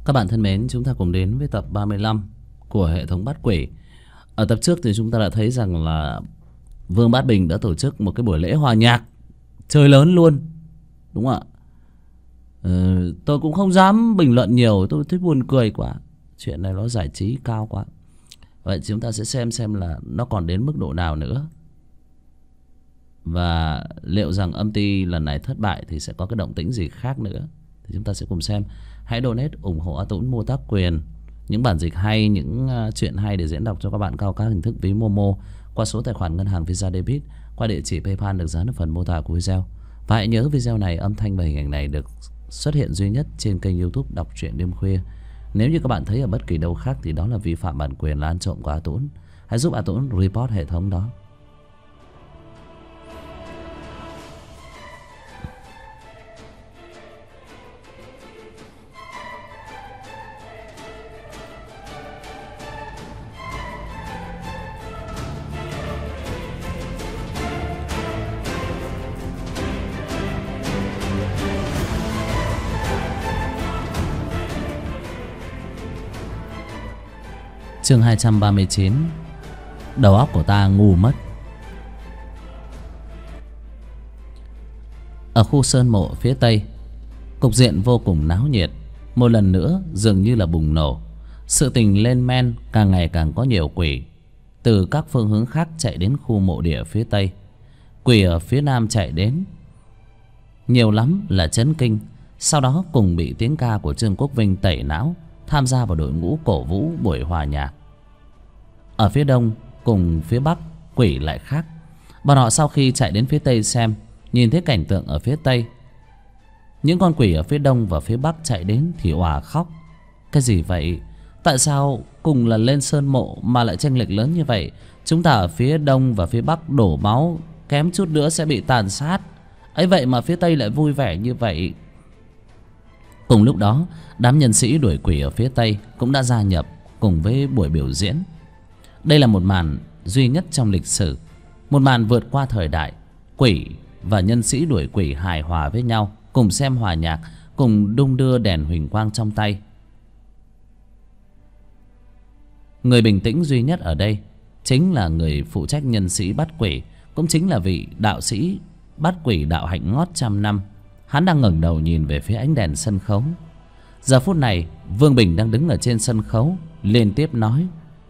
Các bạn thân mến, chúng ta cùng đến với tập 35 của hệ thống Bát Quỷ. Ở tập trước thì chúng ta đã thấy rằng là Vương Bát Bình đã tổ chức một cái buổi lễ hòa nhạc chơi lớn luôn, đúng không ạ? Tôi cũng không dám bình luận nhiều, tôi thấy buồn cười quá. Chuyện này nó giải trí cao quá. Vậy chúng ta sẽ xem là nó còn đến mức độ nào nữa. Và liệu rằng âm ty lần này thất bại thì sẽ có cái động tĩnh gì khác nữa. Thì chúng ta sẽ cùng xem. Hãy donate ủng hộ A Tũng mua tác quyền, những bản dịch hay, những chuyện hay để diễn đọc cho các bạn qua các hình thức ví Momo, qua số tài khoản ngân hàng Visa Debit, qua địa chỉ PayPal được dán ở phần mô tả của video. Và hãy nhớ video này, âm thanh và hình ảnh này được xuất hiện duy nhất trên kênh YouTube Đọc Truyện Đêm Khuya. Nếu như các bạn thấy ở bất kỳ đâu khác thì đó là vi phạm bản quyền, là ăn trộm của A Tũng. Hãy giúp A Tũng report hệ thống đó. Chương 239. Đầu óc của ta ngu mất. Ở khu sơn mộ phía tây, cục diện vô cùng náo nhiệt. Một lần nữa dường như là bùng nổ. Sự tình lên men, càng ngày càng có nhiều quỷ từ các phương hướng khác chạy đến khu mộ địa phía tây. Quỷ ở phía nam chạy đến nhiều lắm là chấn kinh. Sau đó cùng bị tiếng ca của Trương Quốc Vinh tẩy não, tham gia vào đội ngũ cổ vũ buổi hòa nhạc. Ở phía đông cùng phía bắc, quỷ lại khác. Bọn họ sau khi chạy đến phía tây xem, nhìn thấy cảnh tượng ở phía tây, những con quỷ ở phía đông và phía bắc chạy đến thì òa khóc. Cái gì vậy? Tại sao cùng là lên sơn mộ mà lại chênh lệch lớn như vậy? Chúng ta ở phía đông và phía bắc đổ máu, kém chút nữa sẽ bị tàn sát, ấy vậy mà phía tây lại vui vẻ như vậy. Cùng lúc đó, đám nhân sĩ đuổi quỷ ở phía tây cũng đã gia nhập cùng với buổi biểu diễn. Đây là một màn duy nhất trong lịch sử, một màn vượt qua thời đại. Quỷ và nhân sĩ đuổi quỷ hài hòa với nhau, cùng xem hòa nhạc, cùng đung đưa đèn huỳnh quang trong tay. Người bình tĩnh duy nhất ở đây chính là người phụ trách nhân sĩ bắt quỷ, cũng chính là vị đạo sĩ bắt quỷ đạo hạnh ngót trăm năm. Hắn đang ngẩng đầu nhìn về phía ánh đèn sân khấu. Giờ phút này Vương Bình đang đứng ở trên sân khấu, liên tiếp nói.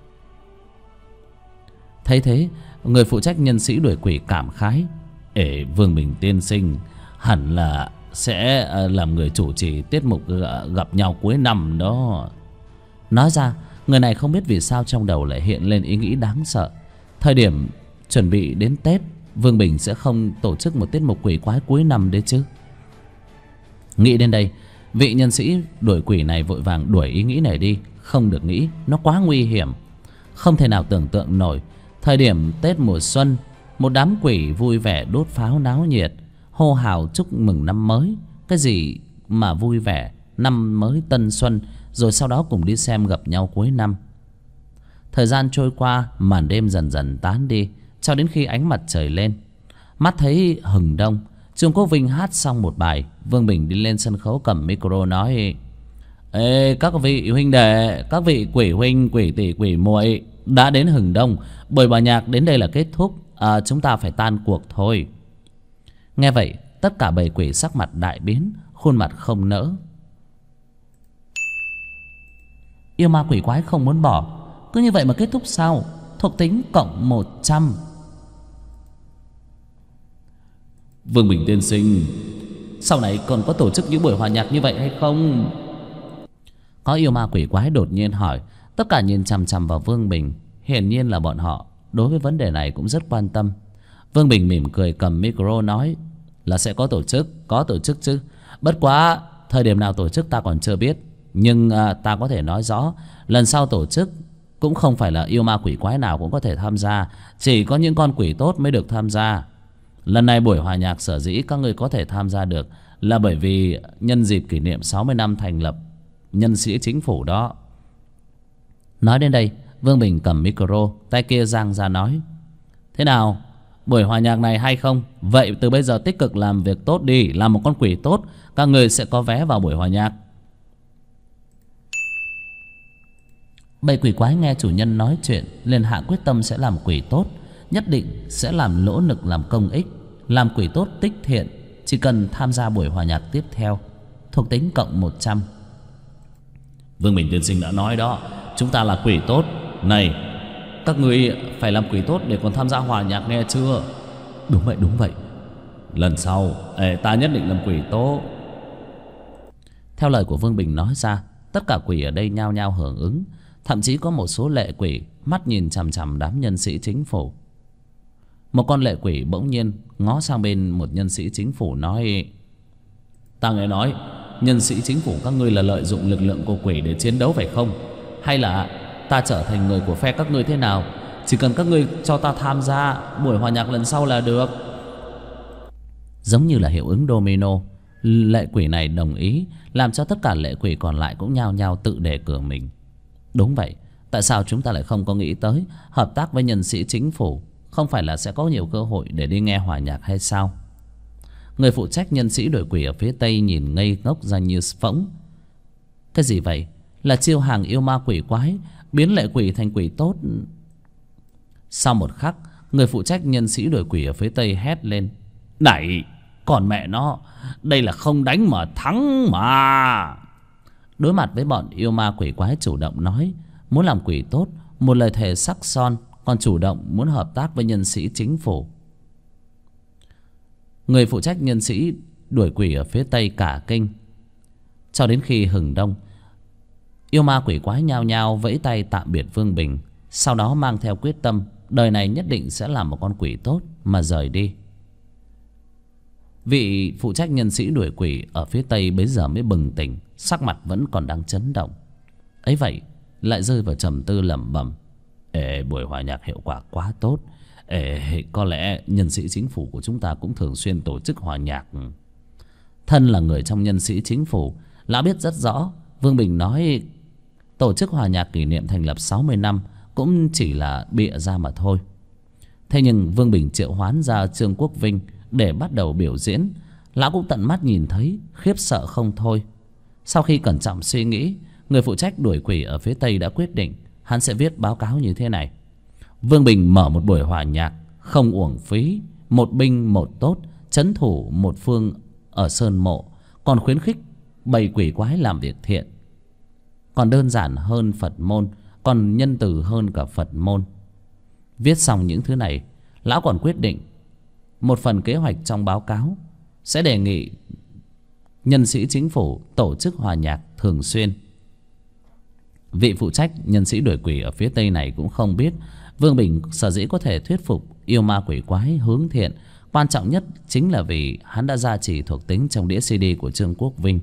Thấy thế, người phụ trách nhân sĩ đuổi quỷ cảm khái. Vương Bình tiên sinh hẳn là sẽ làm người chủ trì tiết mục gặp nhau cuối năm đó. Nói ra, người này không biết vì sao trong đầu lại hiện lên ý nghĩ đáng sợ. Thời điểm chuẩn bị đến Tết, Vương Bình sẽ không tổ chức một tiết mục quỷ quái cuối năm đấy chứ. Nghĩ đến đây, vị nhân sĩ đuổi quỷ này vội vàng đuổi ý nghĩ này đi. Không được nghĩ, nó quá nguy hiểm. Không thể nào tưởng tượng nổi, thời điểm Tết mùa xuân, một đám quỷ vui vẻ đốt pháo náo nhiệt, hô hào chúc mừng năm mới. Cái gì mà vui vẻ, năm mới tân xuân, rồi sau đó cùng đi xem gặp nhau cuối năm. Thời gian trôi qua, màn đêm dần dần tán đi, cho đến khi ánh mặt trời lên. Mắt thấy hừng đông, Trương Quốc Vinh hát xong một bài, Vương Bình đi lên sân khấu cầm micro nói: các vị huynh đệ, các vị quỷ huynh, quỷ tỷ, quỷ muội, đã đến hừng đông, buổi hòa nhạc đến đây là kết thúc, chúng ta phải tan cuộc thôi. Nghe vậy, tất cả bầy quỷ sắc mặt đại biến, khuôn mặt không nỡ. Yêu ma quỷ quái không muốn bỏ, cứ như vậy mà kết thúc sao? Thuộc tính cộng 100. Vương Bình tiên sinh, sau này còn có tổ chức những buổi hòa nhạc như vậy hay không? Có yêu ma quỷ quái đột nhiên hỏi. Tất cả nhìn chằm chằm vào Vương Bình. Hiển nhiên là bọn họ đối với vấn đề này cũng rất quan tâm. Vương Bình mỉm cười cầm micro nói là sẽ có tổ chức chứ. Bất quá thời điểm nào tổ chức ta còn chưa biết, nhưng ta có thể nói rõ, lần sau tổ chức cũng không phải là yêu ma quỷ quái nào cũng có thể tham gia, chỉ có những con quỷ tốt mới được tham gia. Lần này buổi hòa nhạc sở dĩ các người có thể tham gia được là bởi vì nhân dịp kỷ niệm 60 năm thành lập nhân sĩ chính phủ đó. Nói đến đây, Vương Bình cầm micro, tay kia giang ra nói: Thế nào, buổi hòa nhạc này hay không? Vậy từ bây giờ tích cực làm việc tốt đi, làm một con quỷ tốt, các người sẽ có vé vào buổi hòa nhạc. Bầy quỷ quái nghe chủ nhân nói chuyện liền hạ quyết tâm sẽ làm quỷ tốt, nhất định sẽ làm lỗ lực làm công ích, làm quỷ tốt tích thiện. Chỉ cần tham gia buổi hòa nhạc tiếp theo, thuộc tính cộng 100. Vương Bình tiên sinh đã nói đó, chúng ta là quỷ tốt. Này, các ngươi phải làm quỷ tốt để còn tham gia hòa nhạc nghe chưa? Đúng vậy. Lần sau ta nhất định làm quỷ tốt. Theo lời của Vương Bình nói ra, tất cả quỷ ở đây nhao nhao hưởng ứng. Thậm chí có một số lệ quỷ mắt nhìn chằm chằm đám nhân sĩ chính phủ. Một con lệ quỷ bỗng nhiên ngó sang bên một nhân sĩ chính phủ nói: Ta nghe nói nhân sĩ chính phủ các ngươi là lợi dụng lực lượng của quỷ để chiến đấu phải không? Hay là ta trở thành người của phe các ngươi thế nào? Chỉ cần các ngươi cho ta tham gia buổi hòa nhạc lần sau là được. Giống như là hiệu ứng domino, lệ quỷ này đồng ý, làm cho tất cả lệ quỷ còn lại cũng nhao nhao tự đề cử mình. Đúng vậy, tại sao chúng ta lại không có nghĩ tới hợp tác với nhân sĩ chính phủ? Không phải là sẽ có nhiều cơ hội để đi nghe hòa nhạc hay sao? Người phụ trách nhân sĩ đội quỷ ở phía tây nhìn ngây ngốc ra như phỗng. Cái gì vậy? Là chiêu hàng yêu ma quỷ quái, biến lệ quỷ thành quỷ tốt. Sau một khắc, người phụ trách nhân sĩ đội quỷ ở phía tây hét lên: Này, còn mẹ nó, đây là không đánh mà thắng mà. Đối mặt với bọn yêu ma quỷ quái chủ động nói muốn làm quỷ tốt, một lời thề sắc son, còn chủ động muốn hợp tác với nhân sĩ chính phủ. Người phụ trách nhân sĩ đuổi quỷ ở phía tây cả kinh. Cho đến khi hừng đông, yêu ma quỷ quái nhao nhao vẫy tay tạm biệt Vương Bình, sau đó mang theo quyết tâm đời này nhất định sẽ làm một con quỷ tốt mà rời đi. Vị phụ trách nhân sĩ đuổi quỷ ở phía tây bấy giờ mới bừng tỉnh, sắc mặt vẫn còn đang chấn động. Ấy vậy lại rơi vào trầm tư lẩm bẩm: buổi hòa nhạc hiệu quả quá tốt. Có lẽ nhân sĩ chính phủ của chúng ta cũng thường xuyên tổ chức hòa nhạc. Thân là người trong nhân sĩ chính phủ, lão biết rất rõ Vương Bình nói tổ chức hòa nhạc kỷ niệm thành lập 60 năm cũng chỉ là bịa ra mà thôi. Thế nhưng Vương Bình triệu hoán ra Trương Quốc Vinh để bắt đầu biểu diễn, lão cũng tận mắt nhìn thấy, khiếp sợ không thôi. Sau khi cẩn trọng suy nghĩ, người phụ trách đuổi quỷ ở phía tây đã quyết định hắn sẽ viết báo cáo như thế này: Vương Bình mở một buổi hòa nhạc không uổng phí, một binh một tốt, trấn thủ một phương ở sơn mộ, còn khuyến khích bầy quỷ quái làm việc thiện, còn đơn giản hơn Phật môn, còn nhân từ hơn cả Phật môn. Viết xong những thứ này, lão còn quyết định một phần kế hoạch trong báo cáo sẽ đề nghị nhân sĩ chính phủ tổ chức hòa nhạc thường xuyên. Vị phụ trách nhân sĩ đuổi quỷ ở phía tây này cũng không biết Vương Bình sở dĩ có thể thuyết phục yêu ma quỷ quái hướng thiện, quan trọng nhất chính là vì hắn đã gia trì thuộc tính trong đĩa CD của Trương Quốc Vinh.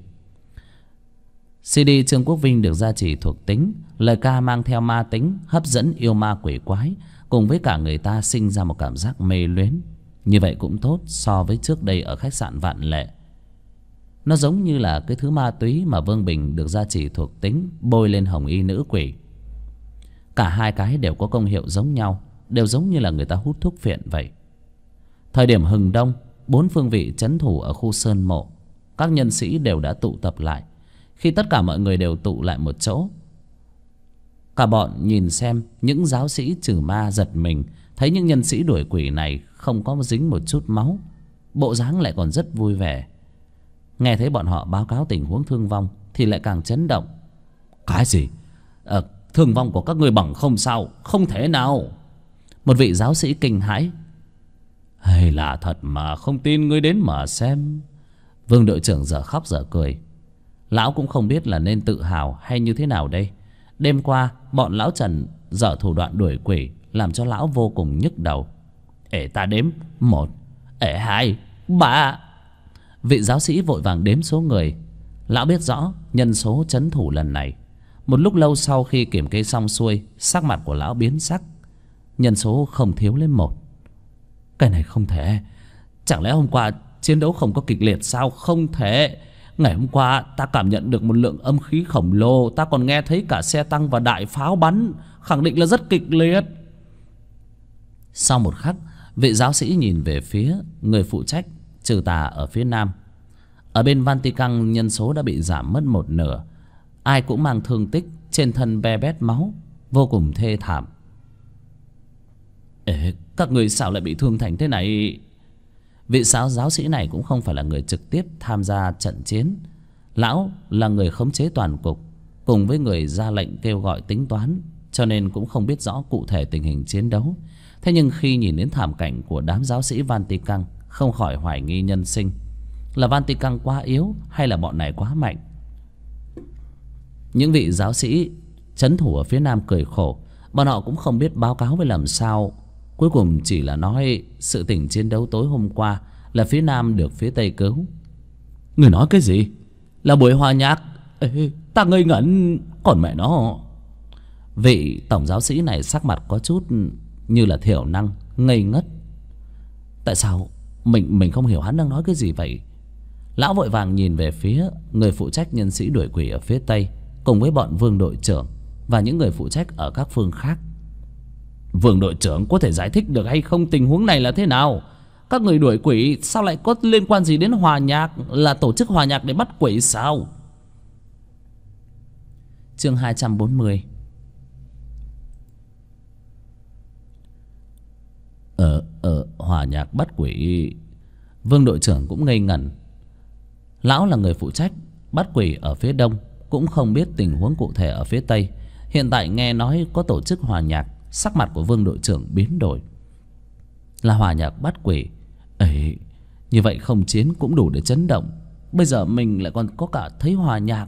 CD Trương Quốc Vinh được gia trì thuộc tính, lời ca mang theo ma tính, hấp dẫn yêu ma quỷ quái, cùng với cả người ta sinh ra một cảm giác mê luyến. Như vậy cũng tốt so với trước đây ở khách sạn Vạn Lệ. Nó giống như là cái thứ ma túy mà Vương Bình được gia trì thuộc tính bôi lên hồng y nữ quỷ. Cả hai cái đều có công hiệu giống nhau, đều giống như là người ta hút thuốc phiện vậy. Thời điểm hừng đông, 4 phương vị trấn thủ ở khu sơn mộ, các nhân sĩ đều đã tụ tập lại. Khi tất cả mọi người đều tụ lại một chỗ, cả bọn nhìn xem những giáo sĩ trừ ma giật mình, thấy những nhân sĩ đuổi quỷ này không có dính một chút máu, bộ dáng lại còn rất vui vẻ. Nghe thấy bọn họ báo cáo tình huống thương vong thì lại càng chấn động. Cái gì? Thương vong của các ngươi bằng không sao? Không thể nào. Một vị giáo sĩ kinh hãi: hay là thật mà, không tin ngươi đến mà xem. Vương đội trưởng giờ khóc giờ cười. Lão cũng không biết là nên tự hào hay như thế nào đây. Đêm qua bọn lão Trần dở thủ đoạn đuổi quỷ, làm cho lão vô cùng nhức đầu. Ta đếm 1, 2, 3. Vị giáo sĩ vội vàng đếm số người. Lão biết rõ nhân số trấn thủ lần này. Một lúc lâu sau khi kiểm kê xong xuôi, sắc mặt của lão biến sắc. Nhân số không thiếu lên 1. Cái này không thể. Chẳng lẽ hôm qua chiến đấu không có kịch liệt sao? Không thể. Ngày hôm qua ta cảm nhận được một lượng âm khí khổng lồ, ta còn nghe thấy cả xe tăng và đại pháo bắn, khẳng định là rất kịch liệt. Sau một khắc, vị giáo sĩ nhìn về phía người phụ trách trừ tà ở phía nam. Ở bên Vatican nhân số đã bị giảm mất 1/2, ai cũng mang thương tích, trên thân be bét máu. vô cùng thê thảm. Ê, các người sao lại bị thương thành thế này? Vị giáo sĩ này cũng không phải là người trực tiếp tham gia trận chiến. Lão là người khống chế toàn cục, cùng với người ra lệnh kêu gọi tính toán, cho nên cũng không biết rõ cụ thể tình hình chiến đấu. Thế nhưng khi nhìn đến thảm cảnh của đám giáo sĩ Vatican, không khỏi hoài nghi nhân sinh. Là Vatican quá yếu hay là bọn này quá mạnh? Những vị giáo sĩ trấn thủ ở phía nam cười khổ. Bọn họ cũng không biết báo cáo với làm sao. Cuối cùng chỉ là nói sự tình chiến đấu tối hôm qua là phía nam được phía tây cứu. Người nói cái gì? Là buổi hòa nhạc? Ê, ta ngây ngẩn. Còn mẹ nó. Vị tổng giáo sĩ này sắc mặt có chút như là thiểu năng, ngây ngất. Tại sao mình không hiểu hắn đang nói cái gì vậy? Lão vội vàng nhìn về phía người phụ trách nhân sĩ đuổi quỷ ở phía tây, cùng với bọn Vương đội trưởng và những người phụ trách ở các phương khác. Vương đội trưởng có thể giải thích được hay không tình huống này là thế nào? Các người đuổi quỷ sao lại có liên quan gì đến hòa nhạc? Là tổ chức hòa nhạc để bắt quỷ sao? Chương 240. Hòa nhạc bắt quỷ. Vương đội trưởng cũng ngây ngẩn. Lão là người phụ trách bắt quỷ ở phía đông, cũng không biết tình huống cụ thể ở phía tây. Hiện tại nghe nói có tổ chức hòa nhạc, sắc mặt của Vương đội trưởng biến đổi. Là hòa nhạc bắt quỷ? Ấy, như vậy không chiến cũng đủ để chấn động. Bây giờ mình lại còn có cả thấy hòa nhạc.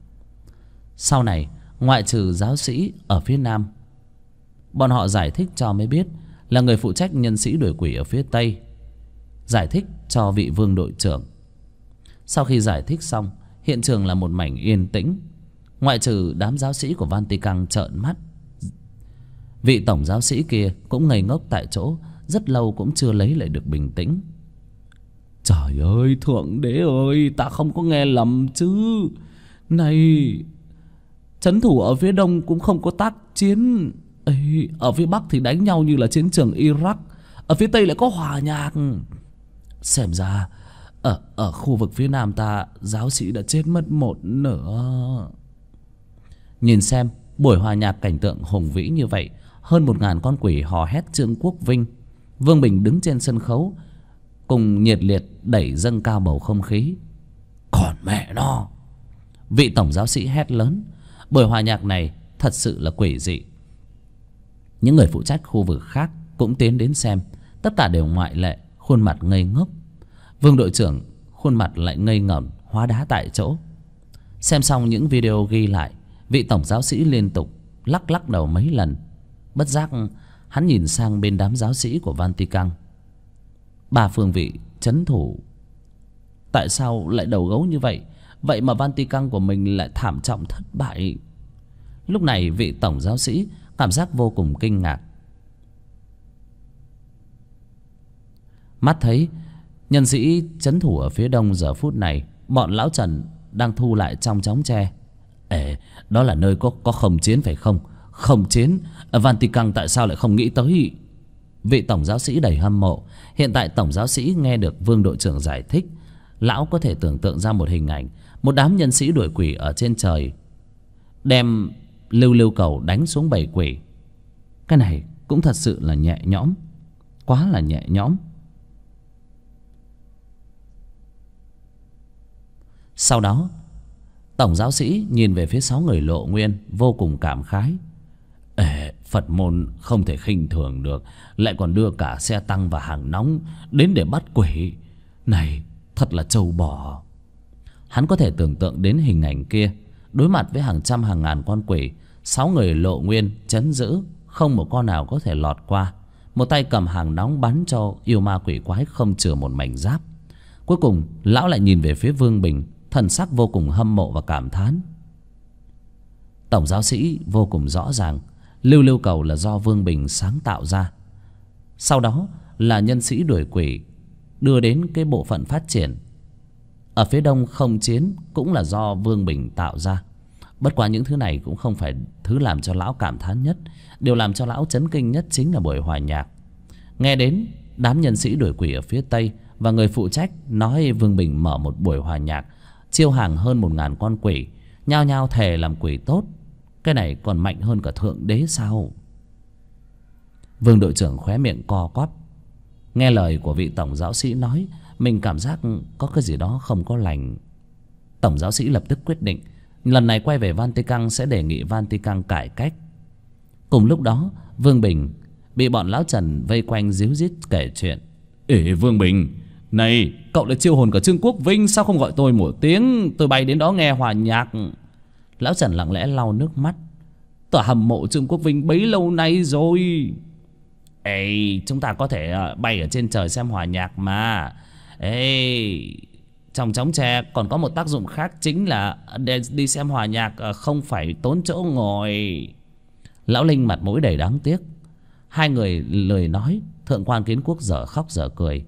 Sau này, ngoại trừ giáo sĩ ở phía nam, bọn họ giải thích cho mới biết là người phụ trách nhân sĩ đuổi quỷ ở phía tây giải thích cho vị Vương đội trưởng. Sau khi giải thích xong, hiện trường là một mảnh yên tĩnh, ngoại trừ đám giáo sĩ của Vatican trợn mắt. Vị tổng giáo sĩ kia cũng ngây ngốc tại chỗ, rất lâu cũng chưa lấy lại được bình tĩnh. Trời ơi, Thượng Đế ơi, ta không có nghe lầm chứ? Này, trấn thủ ở phía đông cũng không có tác chiến. Ê, ở phía bắc thì đánh nhau như là chiến trường Iraq, ở phía tây lại có hòa nhạc. Xem ra ở khu vực phía nam ta, giáo sĩ đã chết mất một nửa. Nhìn xem buổi hòa nhạc cảnh tượng hùng vĩ như vậy, hơn 1000 con quỷ hò hét Trương Quốc Vinh. Vương Bình đứng trên sân khấu cùng nhiệt liệt đẩy dâng cao bầu không khí. Còn mẹ nó! Vị tổng giáo sĩ hét lớn. Buổi hòa nhạc này thật sự là quỷ dị. Những người phụ trách khu vực khác cũng tiến đến xem. Tất cả đều ngoại lệ khuôn mặt ngây ngốc. Vương đội trưởng khuôn mặt lại ngây ngẩn, hóa đá tại chỗ. Xem xong những video ghi lại, vị tổng giáo sĩ liên tục lắc đầu mấy lần. Bất giác hắn nhìn sang bên đám giáo sĩ của Vatican. 3 phương vị trấn thủ, tại sao lại đầu gấu như vậy? Vậy mà Vatican của mình lại thảm trọng thất bại. Lúc này vị tổng giáo sĩ cảm giác vô cùng kinh ngạc. Mắt thấy nhân sĩ trấn thủ ở phía đông giờ phút này, bọn lão Trần đang thu lại trong chóng tre. Ê, đó là nơi có không chiến phải không? Không chiến, Vatican tại sao lại không nghĩ tới? Vị tổng giáo sĩ đầy hâm mộ. Hiện tại tổng giáo sĩ nghe được Vương đội trưởng giải thích, lão có thể tưởng tượng ra một hình ảnh. Một đám nhân sĩ đuổi quỷ ở trên trời đem lưu cầu đánh xuống bầy quỷ. Cái này cũng thật sự là nhẹ nhõm, quá là nhẹ nhõm. Sau đó tổng giáo sĩ nhìn về phía 6 người Lộ Nguyên, vô cùng cảm khái. Ê, Phật môn không thể khinh thường được, lại còn đưa cả xe tăng và hàng nóng đến để bắt quỷ. Này thật là trâu bò. Hắn có thể tưởng tượng đến hình ảnh kia. Đối mặt với hàng trăm hàng ngàn con quỷ, 6 người Lộ Nguyên trấn giữ, không một con nào có thể lọt qua. Một tay cầm hàng nóng bắn cho yêu ma quỷ quái không chừa một mảnh giáp. Cuối cùng lão lại nhìn về phía Vương Bình, thần sắc vô cùng hâm mộ và cảm thán. Tổng giáo sĩ vô cùng rõ ràng, lưu cầu là do Vương Bình sáng tạo ra. Sau đó là nhân sĩ đuổi quỷ đưa đến cái bộ phận phát triển. Ở phía đông không chiến cũng là do Vương Bình tạo ra. Bất quá những thứ này cũng không phải thứ làm cho lão cảm thán nhất. Điều làm cho lão chấn kinh nhất chính là buổi hòa nhạc. Nghe đến đám nhân sĩ đuổi quỷ ở phía tây và người phụ trách nói Vương Bình mở một buổi hòa nhạc, chiêu hàng hơn 1000 con quỷ, nhao nhao thề làm quỷ tốt. Cái này còn mạnh hơn cả thượng đế sao? Vương đội trưởng khóe miệng co quắp. Nghe lời của vị tổng giáo sĩ nói, mình cảm giác có cái gì đó không có lành. Tổng giáo sĩ lập tức quyết định lần này quay về Vatican sẽ đề nghị Vatican cải cách. Cùng lúc đó Vương Bình bị bọn lão Trần vây quanh díu dít kể chuyện. Ê Vương Bình, này cậu lại chiêu hồn cả Trương Quốc Vinh, sao không gọi tôi một tiếng, tôi bay đến đó nghe hòa nhạc. Lão Trần lặng lẽ lau nước mắt. Tôi hâm mộ Trương Quốc Vinh bấy lâu nay rồi. Ê, chúng ta có thể bay ở trên trời xem hòa nhạc mà. Ê, trong Trống Tre còn có một tác dụng khác, chính là đi xem hòa nhạc không phải tốn chỗ ngồi. Lão Linh mặt mũi đầy đáng tiếc. Hai người lười nói. Thượng quan Kiến Quốc dở khóc dở cười.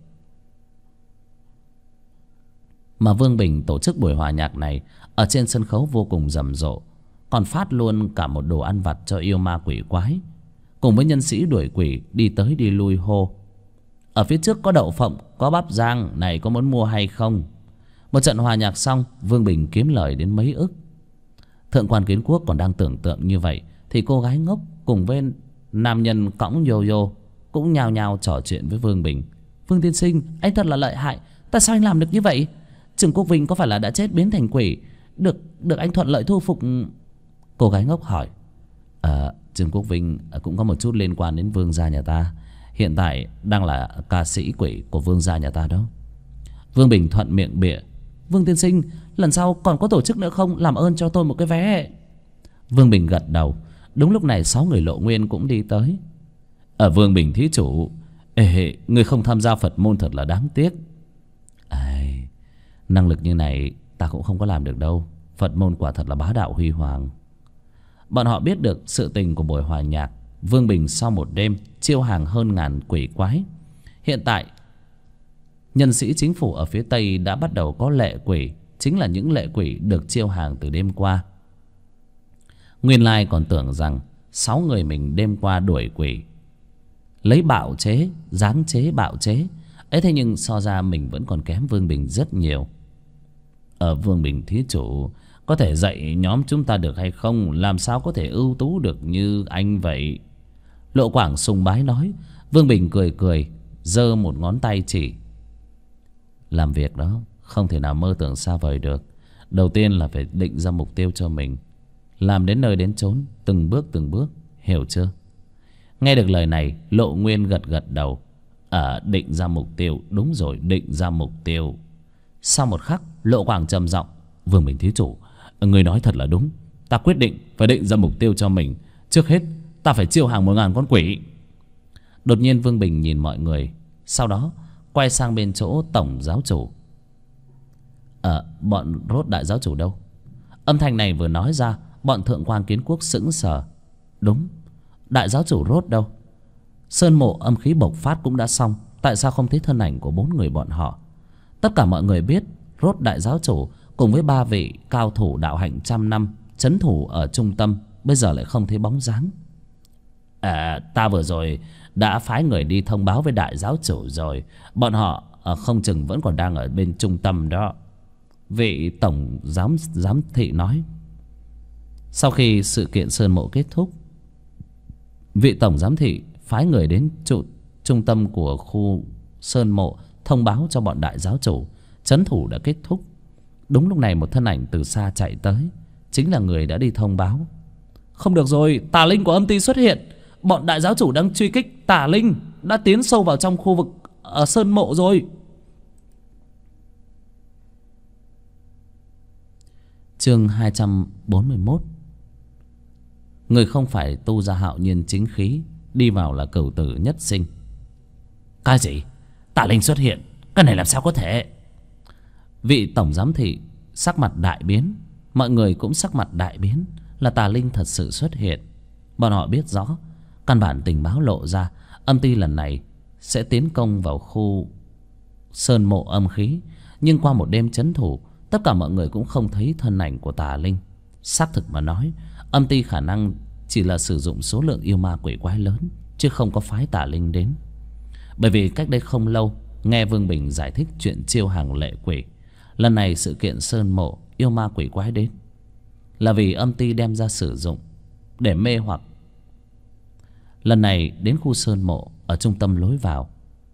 Mà Vương Bình tổ chức buổi hòa nhạc này ở trên sân khấu vô cùng rầm rộ, còn phát luôn cả một đồ ăn vặt cho yêu ma quỷ quái, cùng với nhân sĩ đuổi quỷ đi tới đi lui hô: ở phía trước có đậu phộng, có bắp rang, này có muốn mua hay không? Một trận hòa nhạc xong, Vương Bình kiếm lời đến mấy ức. Thượng quan Kiến Quốc còn đang tưởng tượng như vậy thì cô gái ngốc cùng với nam nhân cõng yo-yo cũng nhao nhao trò chuyện với Vương Bình. Vương tiên sinh, anh thật là lợi hại. Tại sao anh làm được như vậy? Trương Quốc Vinh có phải là đã chết biến thành quỷ, được anh thuận lợi thu phục? Cô gái ngốc hỏi. Trương Quốc Vinh cũng có một chút liên quan đến vương gia nhà ta. Hiện tại đang là ca sĩ quỷ của vương gia nhà ta đó. Vương Bình thuận miệng bịa. Vương tiên sinh, lần sau còn có tổ chức nữa không? Làm ơn cho tôi một cái vé. Vương Bình gật đầu. Đúng lúc này 6 người Lộ Nguyên cũng đi tới. Vương Bình thí chủ, người không tham gia Phật môn thật là đáng tiếc. Năng lực như này ta cũng không có làm được đâu. Phật môn quả thật là bá đạo huy hoàng. Bọn họ biết được sự tình của buổi hòa nhạc. Vương Bình sau một đêm chiêu hàng hơn ngàn quỷ quái. Hiện tại nhân sĩ chính phủ ở phía Tây đã bắt đầu có lệ quỷ, chính là những lệ quỷ được chiêu hàng từ đêm qua. Nguyên lai còn tưởng rằng 6 người mình đêm qua đuổi quỷ, lấy bạo chế, giáng chế, bạo chế ấy, thế nhưng so ra mình vẫn còn kém Vương Bình rất nhiều. Vương Bình thí chủ, có thể dạy nhóm chúng ta được hay không? Làm sao có thể ưu tú được như anh vậy? Lộ Quảng sùng bái nói. Vương Bình cười cười, giơ một ngón tay chỉ. Làm việc đó không thể nào mơ tưởng xa vời được. Đầu tiên là phải định ra mục tiêu cho mình, làm đến nơi đến chốn, từng bước, hiểu chưa? Nghe được lời này, Lộ Nguyên gật gật đầu. Định ra mục tiêu, đúng rồi, định ra mục tiêu. Sau một khắc, Lộ Quảng trầm giọng. Vương Bình thí chủ, người nói thật là đúng. Ta quyết định phải định ra mục tiêu cho mình. Trước hết ta phải chiêu hàng 1000 con quỷ. Đột nhiên Vương Bình nhìn mọi người, sau đó quay sang bên chỗ tổng giáo chủ. Bọn Rốt đại giáo chủ đâu? Âm thanh này vừa nói ra, bọn Thượng quan Kiến Quốc sững sờ. Đúng, đại giáo chủ Rốt đâu? Sơn mộ âm khí bộc phát cũng đã xong, tại sao không thấy thân ảnh của 4 người bọn họ? Tất cả mọi người biết Rốt đại giáo chủ cùng với 3 vị cao thủ đạo hạnh trăm năm trấn thủ ở trung tâm bây giờ lại không thấy bóng dáng. Ta vừa rồi đã phái người đi thông báo với đại giáo chủ rồi. Bọn họ không chừng vẫn còn đang ở bên trung tâm đó, vị tổng giám thị nói. Sau khi sự kiện Sơn mộ kết thúc, vị tổng giám thị phái người đến trung tâm của khu Sơn mộ thông báo cho bọn đại giáo chủ trấn thủ đã kết thúc. Đúng lúc này một thân ảnh từ xa chạy tới, chính là người đã đi thông báo. Không được rồi, tà linh của âm ty xuất hiện. Bọn đại giáo chủ đang truy kích tà linh, đã tiến sâu vào trong khu vực ở Sơn mộ rồi. Chương 241. Người không phải tu ra hạo nhiên chính khí, đi vào là cửu tử nhất sinh. Cái gì? Tà linh xuất hiện? Cái này làm sao có thể? Vị tổng giám thị sắc mặt đại biến, mọi người cũng sắc mặt đại biến. Là tà linh thật sự xuất hiện. Bọn họ biết rõ, căn bản tình báo lộ ra, âm ty lần này sẽ tiến công vào khu Sơn mộ âm khí. Nhưng qua một đêm trấn thủ, tất cả mọi người cũng không thấy thân ảnh của tà linh. Xác thực mà nói, âm ty khả năng chỉ là sử dụng số lượng yêu ma quỷ quái lớn, chứ không có phái tà linh đến. Bởi vì cách đây không lâu, nghe Vương Bình giải thích chuyện chiêu hàng lệ quỷ, lần này sự kiện Sơn mộ yêu ma quỷ quái đến là vì âm ty đem ra sử dụng để mê hoặc. Lần này đến khu sơn mộ ở trung tâm lối vào.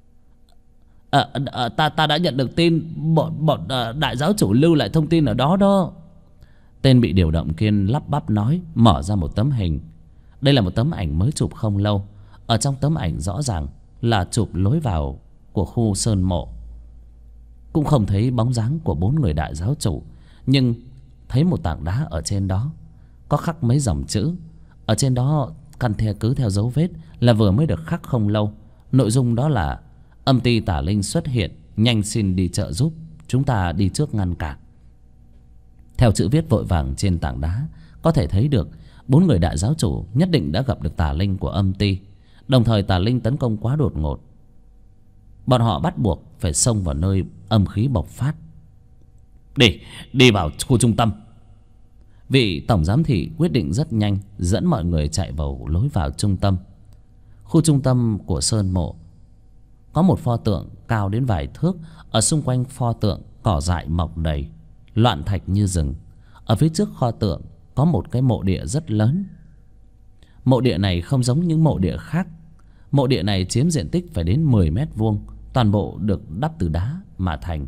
Ta đã nhận được tin bọn đại giáo chủ lưu lại thông tin ở đó đó. Tên bị điều động kia lắp bắp nói, mở ra một tấm hình. Đây là một tấm ảnh mới chụp không lâu. Ở trong tấm ảnh rõ ràng là chụp lối vào của khu sơn mộ. Cũng không thấy bóng dáng của 4 người đại giáo chủ, nhưng thấy một tảng đá ở trên đó có khắc mấy dòng chữ. Ở trên đó căn cứ theo dấu vết là vừa mới được khắc không lâu. Nội dung đó là: âm ty tà linh xuất hiện, nhanh xin đi trợ giúp, chúng ta đi trước ngăn cản. Theo chữ viết vội vàng trên tảng đá, có thể thấy được 4 người đại giáo chủ nhất định đã gặp được tà linh của âm ty. Đồng thời tà linh tấn công quá đột ngột, bọn họ bắt buộc phải xông vào nơi âm khí bộc phát. Đi vào khu trung tâm. Vị tổng giám thị quyết định rất nhanh, dẫn mọi người chạy vào lối vào trung tâm. Khu trung tâm của sơn mộ có một pho tượng cao đến vài thước. Ở xung quanh pho tượng cỏ dại mọc đầy, loạn thạch như rừng. Ở phía trước pho tượng có một cái mộ địa rất lớn. Mộ địa này không giống những mộ địa khác. Mộ địa này chiếm diện tích phải đến 10 mét vuông, toàn bộ được đắp từ đá mà thành.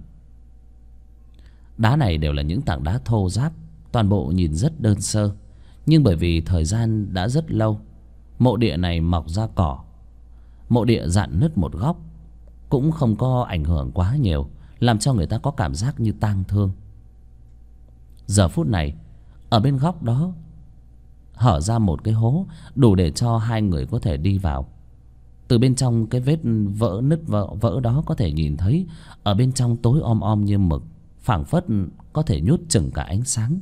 Đá này đều là những tảng đá thô ráp, toàn bộ nhìn rất đơn sơ. Nhưng bởi vì thời gian đã rất lâu, mộ địa này mọc ra cỏ. Mộ địa rạn nứt một góc cũng không có ảnh hưởng quá nhiều, làm cho người ta có cảm giác như tang thương. Giờ phút này, ở bên góc đó hở ra một cái hố đủ để cho 2 người có thể đi vào. Từ bên trong cái vết nứt vỡ đó có thể nhìn thấy ở bên trong tối om om như mực, phảng phất có thể nhốt chừng cả ánh sáng.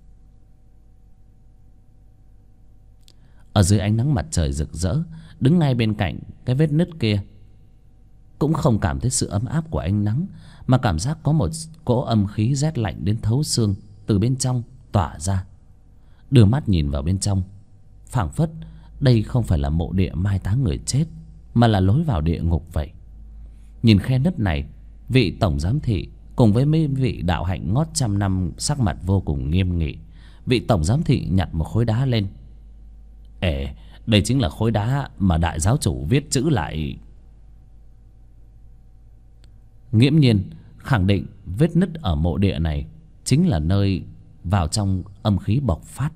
Ở dưới ánh nắng mặt trời rực rỡ, đứng ngay bên cạnh cái vết nứt kia, cũng không cảm thấy sự ấm áp của ánh nắng, mà cảm giác có một cỗ âm khí rét lạnh đến thấu xương từ bên trong tỏa ra. Đưa mắt nhìn vào bên trong, phảng phất đây không phải là mộ địa mai táng người chết, mà là lối vào địa ngục vậy. Nhìn khe nứt này, vị tổng giám thị cùng với mấy vị đạo hạnh ngót trăm năm sắc mặt vô cùng nghiêm nghị. Vị tổng giám thị nhặt một khối đá lên. Đây chính là khối đá mà đại giáo chủ viết chữ lại. Nghiễm nhiên khẳng định vết nứt ở mộ địa này chính là nơi vào trong âm khí bộc phát.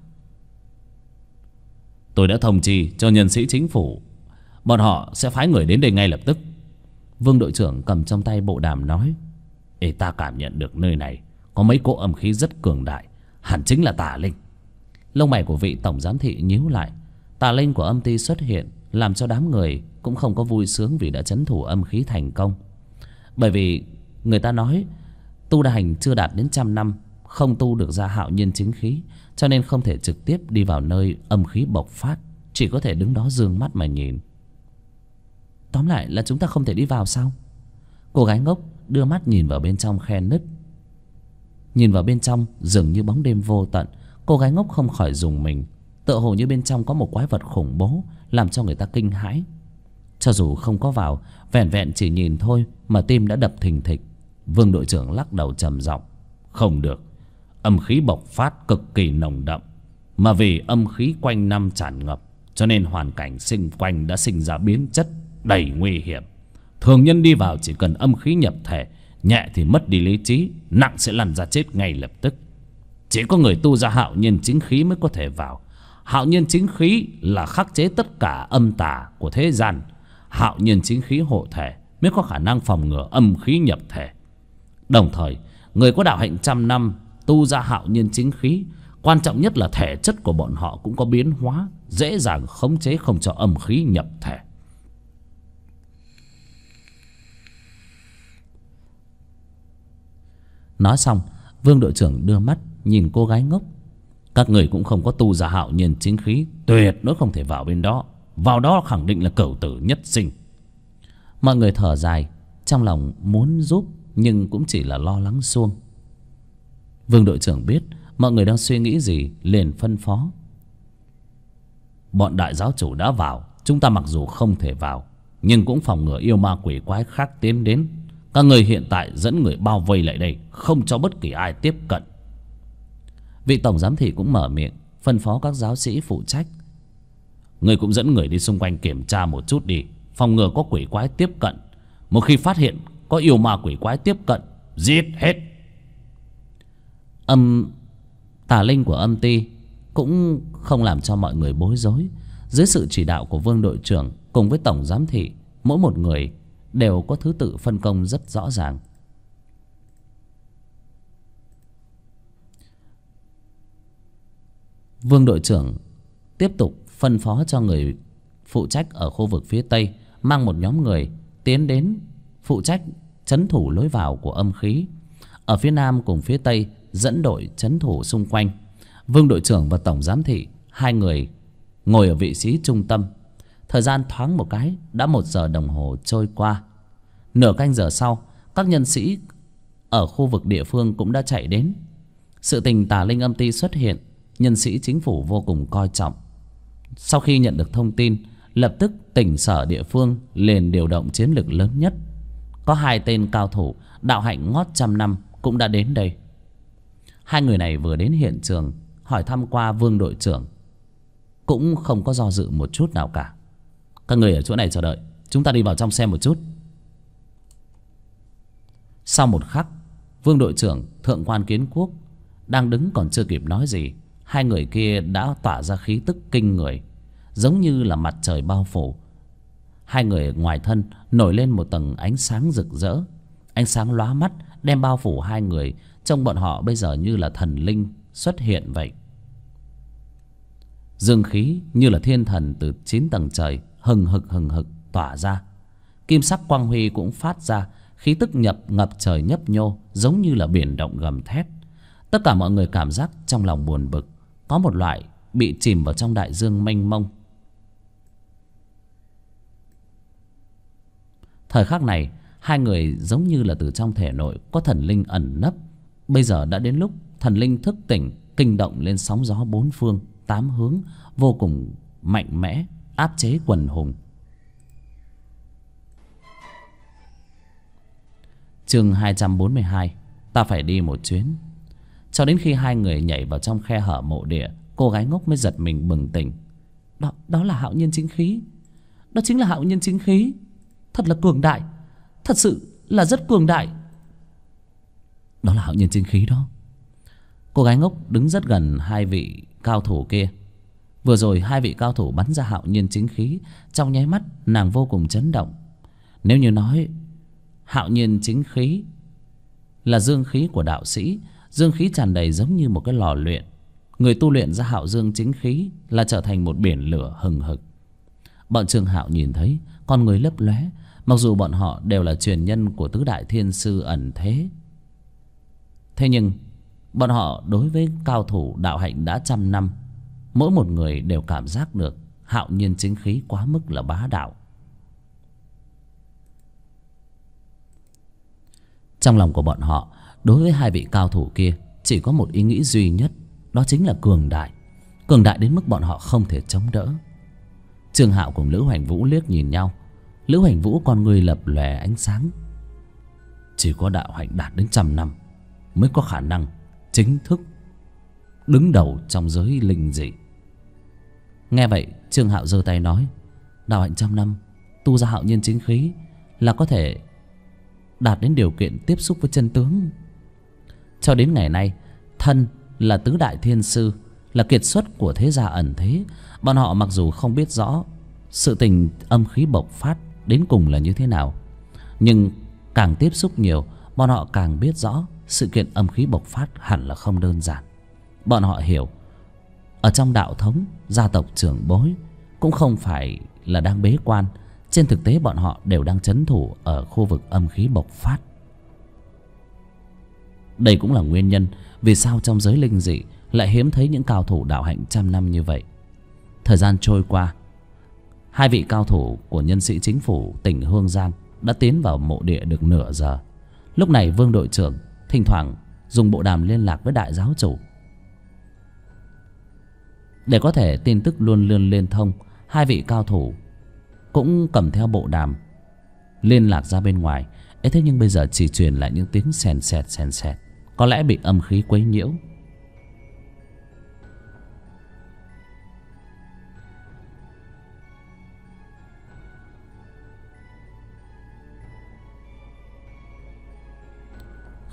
Tôi đã thông chi cho nhân sĩ chính phủ, bọn họ sẽ phái người đến đây ngay lập tức. Vương đội trưởng cầm trong tay bộ đàm nói: ta cảm nhận được nơi này có mấy cỗ âm khí rất cường đại, hẳn chính là tà linh. Lông mày của vị tổng giám thị nhíu lại. Tà linh của âm ty xuất hiện làm cho đám người cũng không có vui sướng vì đã trấn thủ âm khí thành công. Bởi vì người ta nói tu đà hành chưa đạt đến 100 năm không tu được ra hạo nhiên chính khí, cho nên không thể trực tiếp đi vào nơi âm khí bộc phát, chỉ có thể đứng đó dương mắt mà nhìn. Tóm lại là chúng ta không thể đi vào sao? Cô gái ngốc đưa mắt nhìn vào bên trong khe nứt. Nhìn vào bên trong dường như bóng đêm vô tận. Cô gái ngốc không khỏi rùng mình, tựa hồ như bên trong có một quái vật khủng bố làm cho người ta kinh hãi. Cho dù không có vào, vẹn vẹn chỉ nhìn thôi mà tim đã đập thình thịch. Vương đội trưởng lắc đầu trầm giọng: không được, âm khí bộc phát cực kỳ nồng đậm, mà vì âm khí quanh năm tràn ngập, cho nên hoàn cảnh xung quanh đã sinh ra biến chất đầy nguy hiểm. Thường nhân đi vào chỉ cần âm khí nhập thể, nhẹ thì mất đi lý trí, nặng sẽ lăn ra chết ngay lập tức. Chỉ có người tu ra hạo nhiên chính khí mới có thể vào. Hạo nhiên chính khí là khắc chế tất cả âm tà của thế gian. Hạo nhiên chính khí hộ thể mới có khả năng phòng ngừa âm khí nhập thể. Đồng thời, người có đạo hạnh 100 năm tu ra hạo nhiên chính khí, quan trọng nhất là thể chất của bọn họ cũng có biến hóa, dễ dàng khống chế không cho âm khí nhập thể. Nói xong, Vương đội trưởng đưa mắt nhìn cô gái ngốc. Các người cũng không có tu ra hạo nhiên chính khí, tuyệt đối không thể vào bên đó. Vào đó khẳng định là cửu tử nhất sinh. Mọi người thở dài, trong lòng muốn giúp nhưng cũng chỉ là lo lắng suông. Vương đội trưởng biết mọi người đang suy nghĩ gì, liền phân phó: bọn đại giáo chủ đã vào, chúng ta mặc dù không thể vào, nhưng cũng phòng ngừa yêu ma quỷ quái khác tiến đến. Các người hiện tại dẫn người bao vây lại đây, không cho bất kỳ ai tiếp cận. Vị tổng giám thị cũng mở miệng phân phó các giáo sĩ phụ trách Ngươi cũng dẫn người đi xung quanh kiểm tra một chút đi, phòng ngừa có quỷ quái tiếp cận. Một khi phát hiện có yêu ma quỷ quái tiếp cận, giết hết. Tà linh của âm ty cũng không làm cho mọi người bối rối. Dưới sự chỉ đạo của Vương đội trưởng cùng với tổng giám thị, mỗi một người đều có thứ tự phân công rất rõ ràng. Vương đội trưởng tiếp tục phân phó cho người phụ trách ở khu vực phía Tây mang một nhóm người tiến đến phụ trách trấn thủ lối vào của âm khí. Ở phía Nam cùng phía Tây dẫn đội trấn thủ xung quanh. Vương đội trưởng và tổng giám thị, hai người ngồi ở vị trí trung tâm. Thời gian thoáng một cái đã 1 giờ đồng hồ trôi qua. Nửa canh giờ sau, các nhân sĩ ở khu vực địa phương cũng đã chạy đến. Sự tình tà linh âm ty xuất hiện, nhân sĩ chính phủ vô cùng coi trọng. Sau khi nhận được thông tin, lập tức tỉnh sở địa phương liền điều động chiến lực lớn nhất. Có 2 tên cao thủ đạo hạnh ngót 100 năm cũng đã đến đây. 2 người này vừa đến hiện trường hỏi thăm qua Vương đội trưởng, cũng không có do dự một chút nào cả. Các người ở chỗ này chờ đợi, chúng ta đi vào trong xem một chút. Sau một khắc, Vương đội trưởng, thượng quan Kiến Quốc đang đứng còn chưa kịp nói gì, 2 người kia đã tỏa ra khí tức kinh người, giống như là mặt trời bao phủ. 2 người ngoài thân nổi lên một tầng ánh sáng rực rỡ, ánh sáng lóa mắt đem bao phủ 2 người, trông bọn họ bây giờ như là thần linh xuất hiện vậy. Dương khí như là thiên thần từ 9 tầng trời hừng hực tỏa ra. Kim sắc quang huy cũng phát ra, khí tức ngập trời nhấp nhô, giống như là biển động gầm thét. Tất cả mọi người cảm giác trong lòng buồn bực, có một loại bị chìm vào trong đại dương mênh mông. Thời khắc này, 2 người giống như là từ trong thể nội có thần linh ẩn nấp. Bây giờ đã đến lúc thần linh thức tỉnh, kinh động lên sóng gió 4 phương 8 hướng, vô cùng mạnh mẽ, áp chế quần hùng. Chương 242, ta phải đi một chuyến. Cho đến khi 2 người nhảy vào trong khe hở mộ địa, cô gái ngốc mới giật mình bừng tỉnh. Đó là hạo nhiên chính khí. Đó chính là hạo nhiên chính khí. Thật là cường đại, thật sự là rất cường đại. Đó là hạo nhiên chính khí đó. Cô gái ngốc đứng rất gần 2 vị cao thủ kia. Vừa rồi 2 vị cao thủ bắn ra hạo nhiên chính khí, trong nháy mắt nàng vô cùng chấn động. Nếu như nói hạo nhiên chính khí là dương khí của đạo sĩ, dương khí tràn đầy giống như một cái lò luyện, người tu luyện ra hạo dương chính khí là trở thành một biển lửa hừng hực. Bọn Trương Hạo nhìn thấy con người lấp lóe. Mặc dù bọn họ đều là truyền nhân của tứ đại thiên sư ẩn thế, thế nhưng bọn họ đối với cao thủ đạo hạnh đã 100 năm, mỗi một người đều cảm giác được hạo nhiên chính khí quá mức là bá đạo. Trong lòng của bọn họ đối với 2 vị cao thủ kia chỉ có một ý nghĩ duy nhất, đó chính là cường đại. Cường đại đến mức bọn họ không thể chống đỡ. Trương Hạo cùng Lữ Hoành Vũ liếc nhìn nhau. Lữ Hoành Vũ con người lập lòe ánh sáng. Chỉ có đạo hạnh đạt đến 100 năm mới có khả năng chính thức đứng đầu trong giới linh dị. Nghe vậy, Trương Hạo giơ tay nói, đạo hạnh 100 năm tu ra hạo nhiên chính khí là có thể đạt đến điều kiện tiếp xúc với chân tướng. Cho đến ngày nay, thân là tứ đại thiên sư, là kiệt xuất của thế gia ẩn thế. Bọn họ mặc dù không biết rõ sự tình âm khí bộc phát đến cùng là như thế nào, nhưng càng tiếp xúc nhiều, bọn họ càng biết rõ sự kiện âm khí bộc phát hẳn là không đơn giản. Bọn họ hiểu, ở trong đạo thống, gia tộc trưởng bối cũng không phải là đang bế quan. Trên thực tế bọn họ đều đang trấn thủ ở khu vực âm khí bộc phát. Đây cũng là nguyên nhân vì sao trong giới linh dị lại hiếm thấy những cao thủ đạo hạnh 100 năm như vậy. Thời gian trôi qua, 2 vị cao thủ của nhân sĩ chính phủ tỉnh Hương Giang đã tiến vào mộ địa được nửa giờ. Lúc này Vương đội trưởng thỉnh thoảng dùng bộ đàm liên lạc với đại giáo chủ. Để có thể tin tức luôn luôn liên thông, 2 vị cao thủ cũng cầm theo bộ đàm liên lạc ra bên ngoài. Thế nhưng bây giờ chỉ truyền lại những tiếng sèn sẹt, có lẽ bị âm khí quấy nhiễu.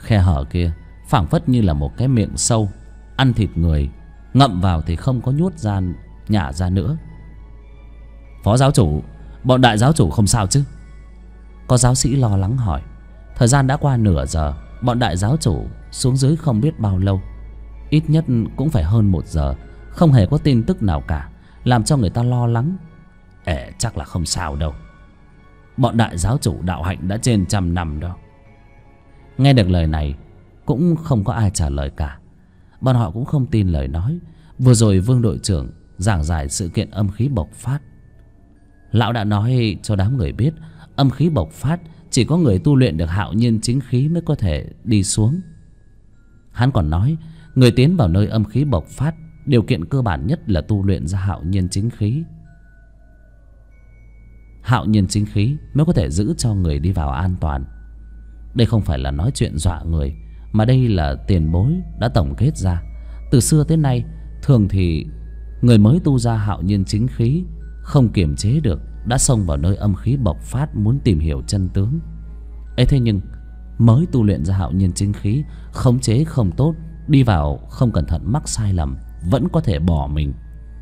Khe hở kia phảng phất như là một cái miệng sâu ăn thịt người, ngậm vào thì không có nhuốt ra nhả ra nữa. Phó giáo chủ, bọn đại giáo chủ không sao chứ? Có giáo sĩ lo lắng hỏi. Thời gian đã qua nửa giờ, bọn đại giáo chủ xuống dưới không biết bao lâu, ít nhất cũng phải hơn 1 giờ, không hề có tin tức nào cả, làm cho người ta lo lắng. Chắc là không sao đâu. Bọn đại giáo chủ đạo hạnh đã trên 100 năm đó. Nghe được lời này cũng không có ai trả lời cả. Bọn họ cũng không tin lời nói. Vừa rồi Vương đội trưởng giảng giải sự kiện âm khí bộc phát. Lão đã nói cho đám người biết âm khí bộc phát chỉ có người tu luyện được hạo nhiên chính khí mới có thể đi xuống. Hắn còn nói người tiến vào nơi âm khí bộc phát, điều kiện cơ bản nhất là tu luyện ra hạo nhiên chính khí. Hạo nhiên chính khí mới có thể giữ cho người đi vào an toàn. Đây không phải là nói chuyện dọa người, mà đây là tiền bối đã tổng kết ra. Từ xưa tới nay, thường thì người mới tu ra hạo nhiên chính khí không kiềm chế được, đã xông vào nơi âm khí bộc phát muốn tìm hiểu chân tướng. Thế nhưng mới tu luyện ra hạo nhiên chính khí, khống chế không tốt, đi vào không cẩn thận mắc sai lầm, vẫn có thể bỏ mình.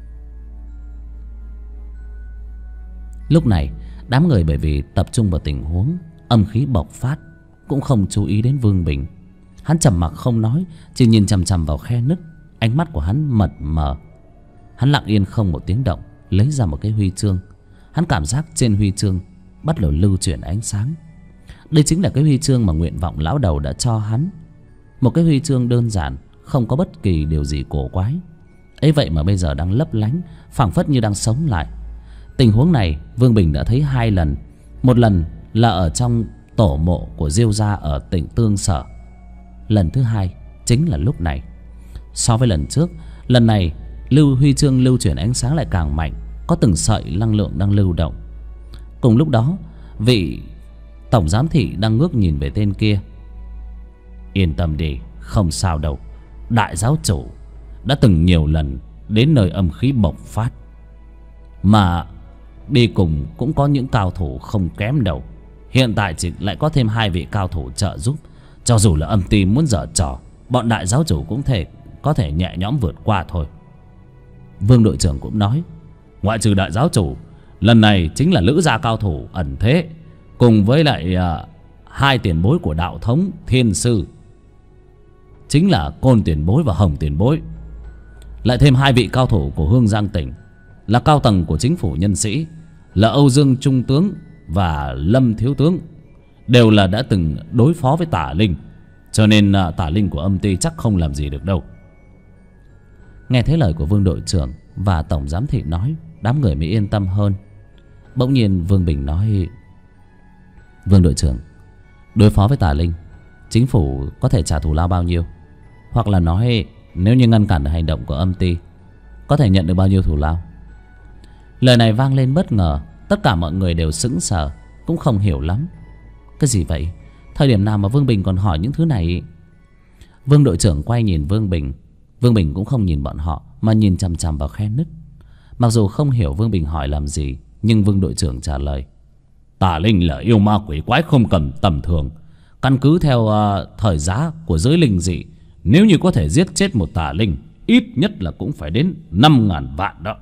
Lúc này đám người bởi vì tập trung vào tình huống âm khí bộc phát cũng không chú ý đến Vương Bình. Hắn trầm mặc không nói, chỉ nhìn chằm chằm vào khe nứt. Ánh mắt của hắn mật mờ. Hắn lặng yên không một tiếng động, lấy ra một cái huy chương. Hắn cảm giác trên huy chương bắt đầu lưu chuyển ánh sáng. Đây chính là cái huy chương mà nguyện vọng lão đầu đã cho hắn. Một cái huy chương đơn giản, không có bất kỳ điều gì cổ quái. Ấy vậy mà bây giờ đang lấp lánh, phảng phất như đang sống lại. Tình huống này Vương Bình đã thấy 2 lần. Một lần là ở trong tổ mộ của Diêu gia ở tỉnh Tương Sở. Lần thứ 2 chính là lúc này. So với lần trước, lần này huy chương lưu chuyển ánh sáng lại càng mạnh, có từng sợi năng lượng đang lưu động. Cùng lúc đó, vị tổng giám thị đang ngước nhìn về tên kia. Yên tâm đi, không sao đâu. Đại giáo chủ đã từng nhiều lần đến nơi âm khí bộc phát, mà đi cùng cũng có những cao thủ không kém đâu. Hiện tại chỉ lại có thêm 2 vị cao thủ trợ giúp. Cho dù là âm ty muốn giở trò, bọn đại giáo chủ cũng có thể nhẹ nhõm vượt qua thôi. Vương đội trưởng cũng nói, ngoại trừ đại giáo chủ, lần này chính là lữ gia cao thủ ẩn thế, cùng với lại 2 tiền bối của đạo thống thiên sư, chính là Côn tiền bối và Hồng tiền bối. Lại thêm 2 vị cao thủ của Hương Giang tỉnh, là cao tầng của chính phủ nhân sĩ, là Âu Dương trung tướng và Lâm thiếu tướng, đều là đã từng đối phó với Tả Linh. Cho nên Tả Linh của âm ty chắc không làm gì được đâu. Nghe thấy lời của Vương đội trưởng và tổng giám thị nói, đám người mới yên tâm hơn. Bỗng nhiên Vương Bình nói, Vương đội trưởng, đối phó với Tả Linh, chính phủ có thể trả thù lao bao nhiêu? Hoặc là nói, nếu như ngăn cản được hành động của âm ty, có thể nhận được bao nhiêu thù lao? Lời này vang lên bất ngờ. Tất cả mọi người đều sững sờ, cũng không hiểu lắm. Cái gì vậy? Thời điểm nào mà Vương Bình còn hỏi những thứ này? Vương đội trưởng quay nhìn Vương Bình. Vương Bình cũng không nhìn bọn họ, mà nhìn chằm chằm vào khe nứt. Mặc dù không hiểu Vương Bình hỏi làm gì, nhưng Vương đội trưởng trả lời, Tả Linh là yêu ma quỷ quái không cầm tầm thường. Căn cứ theo thời giá của giới linh dị, nếu như có thể giết chết một Tả Linh, ít nhất là cũng phải đến 5.000 vạn đó.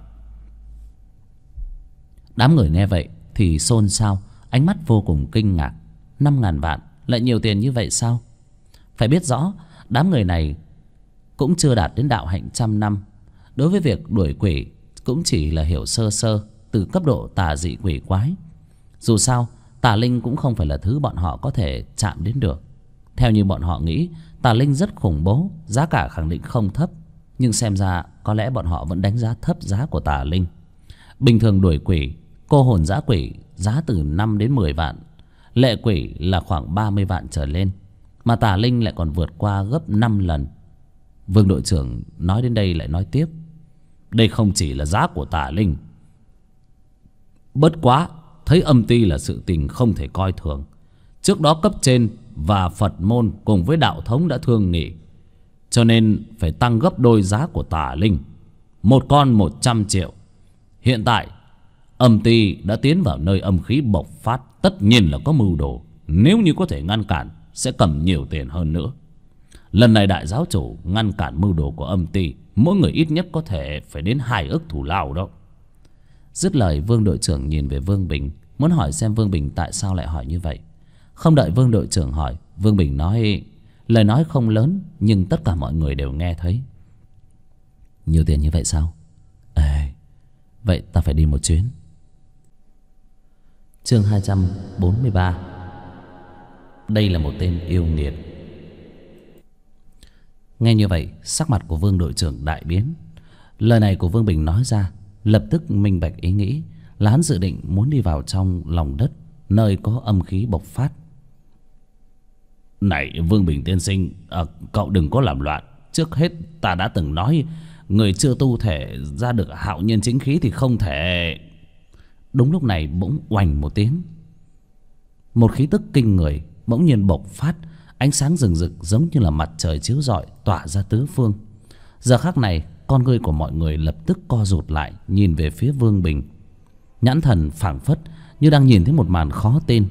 Đám người nghe vậy thì xôn xao, ánh mắt vô cùng kinh ngạc. 5.000 vạn lại nhiều tiền như vậy sao? Phải biết rõ, đám người này cũng chưa đạt đến đạo hạnh 100 năm. Đối với việc đuổi quỷ cũng chỉ là hiểu sơ sơ từ cấp độ tà dị quỷ quái. Dù sao, Tà Linh cũng không phải là thứ bọn họ có thể chạm đến được. Theo như bọn họ nghĩ, Tà Linh rất khủng bố, giá cả khẳng định không thấp. Nhưng xem ra có lẽ bọn họ vẫn đánh giá thấp giá của Tà Linh. Bình thường đuổi quỷ, cô hồn dã quỷ giá từ 5 đến 10 vạn. Lệ quỷ là khoảng 30 vạn trở lên. Mà Tà Linh lại còn vượt qua gấp 5 lần. Vương đội trưởng nói đến đây lại nói tiếp, đây không chỉ là giá của Tà Linh. Bất quá thấy âm ty là sự tình không thể coi thường. Trước đó cấp trên và Phật môn cùng với đạo thống đã thương nghị, cho nên phải tăng gấp đôi giá của Tà Linh. Một con 100 triệu. Hiện tại âm ty đã tiến vào nơi âm khí bộc phát, tất nhiên là có mưu đồ. Nếu như có thể ngăn cản, sẽ cầm nhiều tiền hơn nữa. Lần này đại giáo chủ ngăn cản mưu đồ của âm ty, mỗi người ít nhất có thể phải đến 2 ức thù lao đó. Dứt lời, Vương đội trưởng nhìn về Vương Bình, muốn hỏi xem Vương Bình tại sao lại hỏi như vậy. Không đợi Vương đội trưởng hỏi, Vương Bình nói, lời nói không lớn nhưng tất cả mọi người đều nghe thấy. Nhiều tiền như vậy sao? Ê, vậy ta phải đi một chuyến. Chương 243. Đây là một tên yêu nghiệt. Nghe như vậy, sắc mặt của Vương đội trưởng đại biến. Lời này của Vương Bình nói ra, lập tức minh bạch ý nghĩ là hắn dự định muốn đi vào trong lòng đất, nơi có âm khí bộc phát. Này Vương Bình tiên sinh, cậu đừng có làm loạn. Trước hết ta đã từng nói, người chưa tu thể ra được hạo nhiên chính khí thì không thể. Đúng lúc này bỗng oành một tiếng, một khí tức kinh người bỗng nhiên bộc phát, ánh sáng rừng rực giống như là mặt trời chiếu rọi tỏa ra tứ phương. Giờ khắc này, con ngươi của mọi người lập tức co rụt lại, nhìn về phía Vương Bình. Nhãn thần phảng phất như đang nhìn thấy một màn khó tin.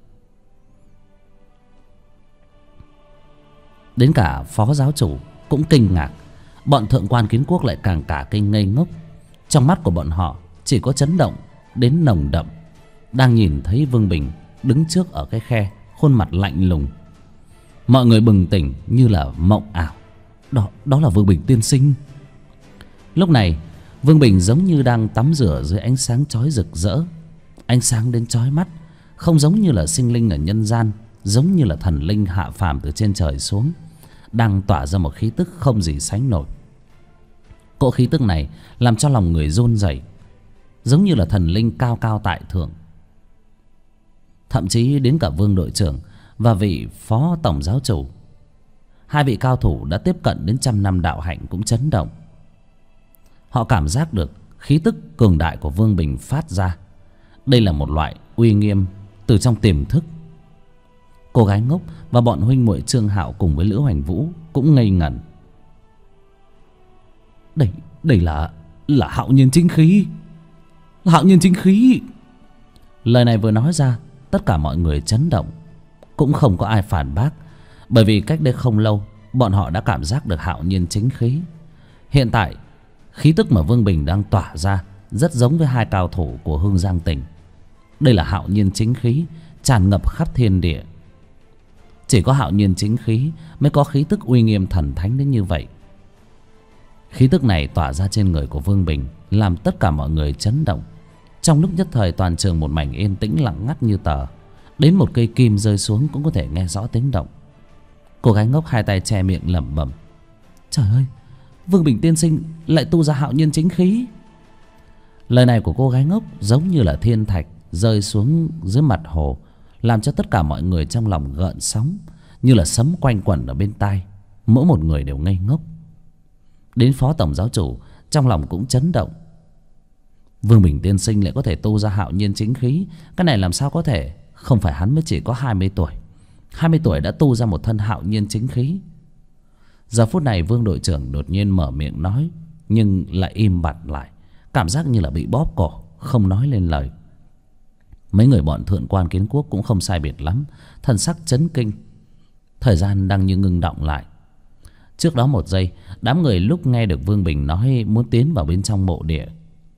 Đến cả phó giáo chủ cũng kinh ngạc. Bọn thượng quan Kiến Quốc lại càng cả kinh ngây ngốc. Trong mắt của bọn họ chỉ có chấn động đến nồng đậm, đang nhìn thấy Vương Bình đứng trước ở cái khe, khuôn mặt lạnh lùng. Mọi người bừng tỉnh như là mộng ảo. Đó là Vương Bình tiên sinh. Lúc này Vương Bình giống như đang tắm rửa dưới ánh sáng chói rực rỡ, ánh sáng đến chói mắt, không giống như là sinh linh ở nhân gian, giống như là thần linh hạ phàm từ trên trời xuống, đang tỏa ra một khí tức không gì sánh nổi. Cỗ khí tức này làm cho lòng người run rẩy, giống như là thần linh cao cao tại thượng. Thậm chí đến cả Vương đội trưởng và vị phó tổng giáo chủ, hai vị cao thủ đã tiếp cận đến 100 năm đạo hạnh cũng chấn động. Họ cảm giác được khí tức cường đại của Vương Bình phát ra. Đây là một loại uy nghiêm từ trong tiềm thức. Cô gái ngốc và bọn huynh muội Trương Hạo cùng với Lữ Hoành Vũ cũng ngây ngẩn. Đây là hạo nhiên chính khí. Hạo nhiên chính khí. Lời này vừa nói ra, tất cả mọi người chấn động. Cũng không có ai phản bác, bởi vì cách đây không lâu bọn họ đã cảm giác được hạo nhiên chính khí. Hiện tại khí tức mà Vương Bình đang tỏa ra rất giống với hai cao thủ của Hương Giang tỉnh. Đây là hạo nhiên chính khí tràn ngập khắp thiên địa. Chỉ có hạo nhiên chính khí mới có khí tức uy nghiêm thần thánh đến như vậy. Khí tức này tỏa ra trên người của Vương Bình làm tất cả mọi người chấn động. Trong lúc nhất thời toàn trường một mảnh yên tĩnh lặng ngắt như tờ. Đến một cây kim rơi xuống cũng có thể nghe rõ tiếng động. Cô gái ngốc hai tay che miệng lẩm bẩm: Trời ơi, Vương Bình tiên sinh lại tu ra hạo nhiên chính khí. Lời này của cô gái ngốc giống như là thiên thạch rơi xuống dưới mặt hồ, làm cho tất cả mọi người trong lòng gợn sóng, như là sấm quanh quẩn ở bên tai. Mỗi một người đều ngây ngốc. Đến phó tổng giáo chủ trong lòng cũng chấn động. Vương Bình tiên sinh lại có thể tu ra hạo nhiên chính khí, cái này làm sao có thể? Không phải hắn mới chỉ có 20 tuổi 20 tuổi đã tu ra một thân hạo nhiên chính khí. Giờ phút này Vương đội trưởng đột nhiên mở miệng nói, nhưng lại im bặt lại, cảm giác như là bị bóp cổ, không nói lên lời. Mấy người bọn thượng quan Kiến Quốc cũng không sai biệt lắm, thần sắc chấn kinh. Thời gian đang như ngưng đọng lại. Trước đó một giây, đám người lúc nghe được Vương Bình nói muốn tiến vào bên trong mộ địa,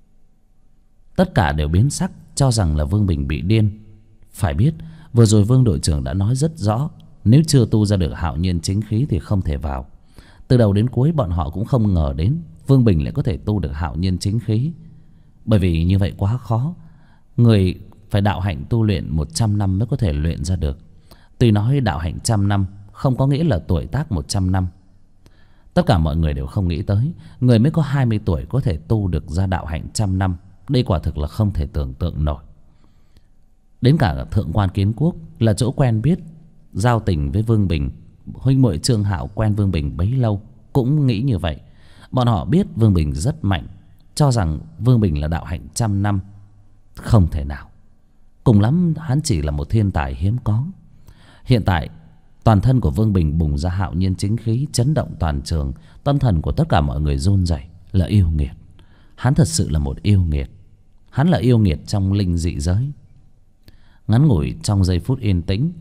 tất cả đều biến sắc, cho rằng là Vương Bình bị điên. Phải biết vừa rồi Vương đội trưởng đã nói rất rõ, nếu chưa tu ra được hạo nhiên chính khí thì không thể vào. Từ đầu đến cuối bọn họ cũng không ngờ đến Vương Bình lại có thể tu được hạo nhiên chính khí, bởi vì như vậy quá khó. Người phải đạo hạnh tu luyện 100 năm mới có thể luyện ra được. Tuy nói đạo hạnh 100 năm không có nghĩa là tuổi tác 100 năm. Tất cả mọi người đều không nghĩ tới người mới có 20 tuổi có thể tu được ra đạo hạnh 100 năm. Đây quả thực là không thể tưởng tượng nổi. Đến cả thượng quan Kiến Quốc là chỗ quen biết, giao tình với Vương Bình, huynh muội Trương Hạo quen Vương Bình bấy lâu cũng nghĩ như vậy. Bọn họ biết Vương Bình rất mạnh, cho rằng Vương Bình là đạo hạnh 100 năm. Không thể nào. Cùng lắm hắn chỉ là một thiên tài hiếm có. Hiện tại toàn thân của Vương Bình bùng ra hạo nhiên chính khí, chấn động toàn trường. Tâm thần của tất cả mọi người run rẩy. Là yêu nghiệt. Hắn thật sự là một yêu nghiệt. Hắn là yêu nghiệt trong linh dị giới. Ngắn ngủi trong giây phút yên tĩnh,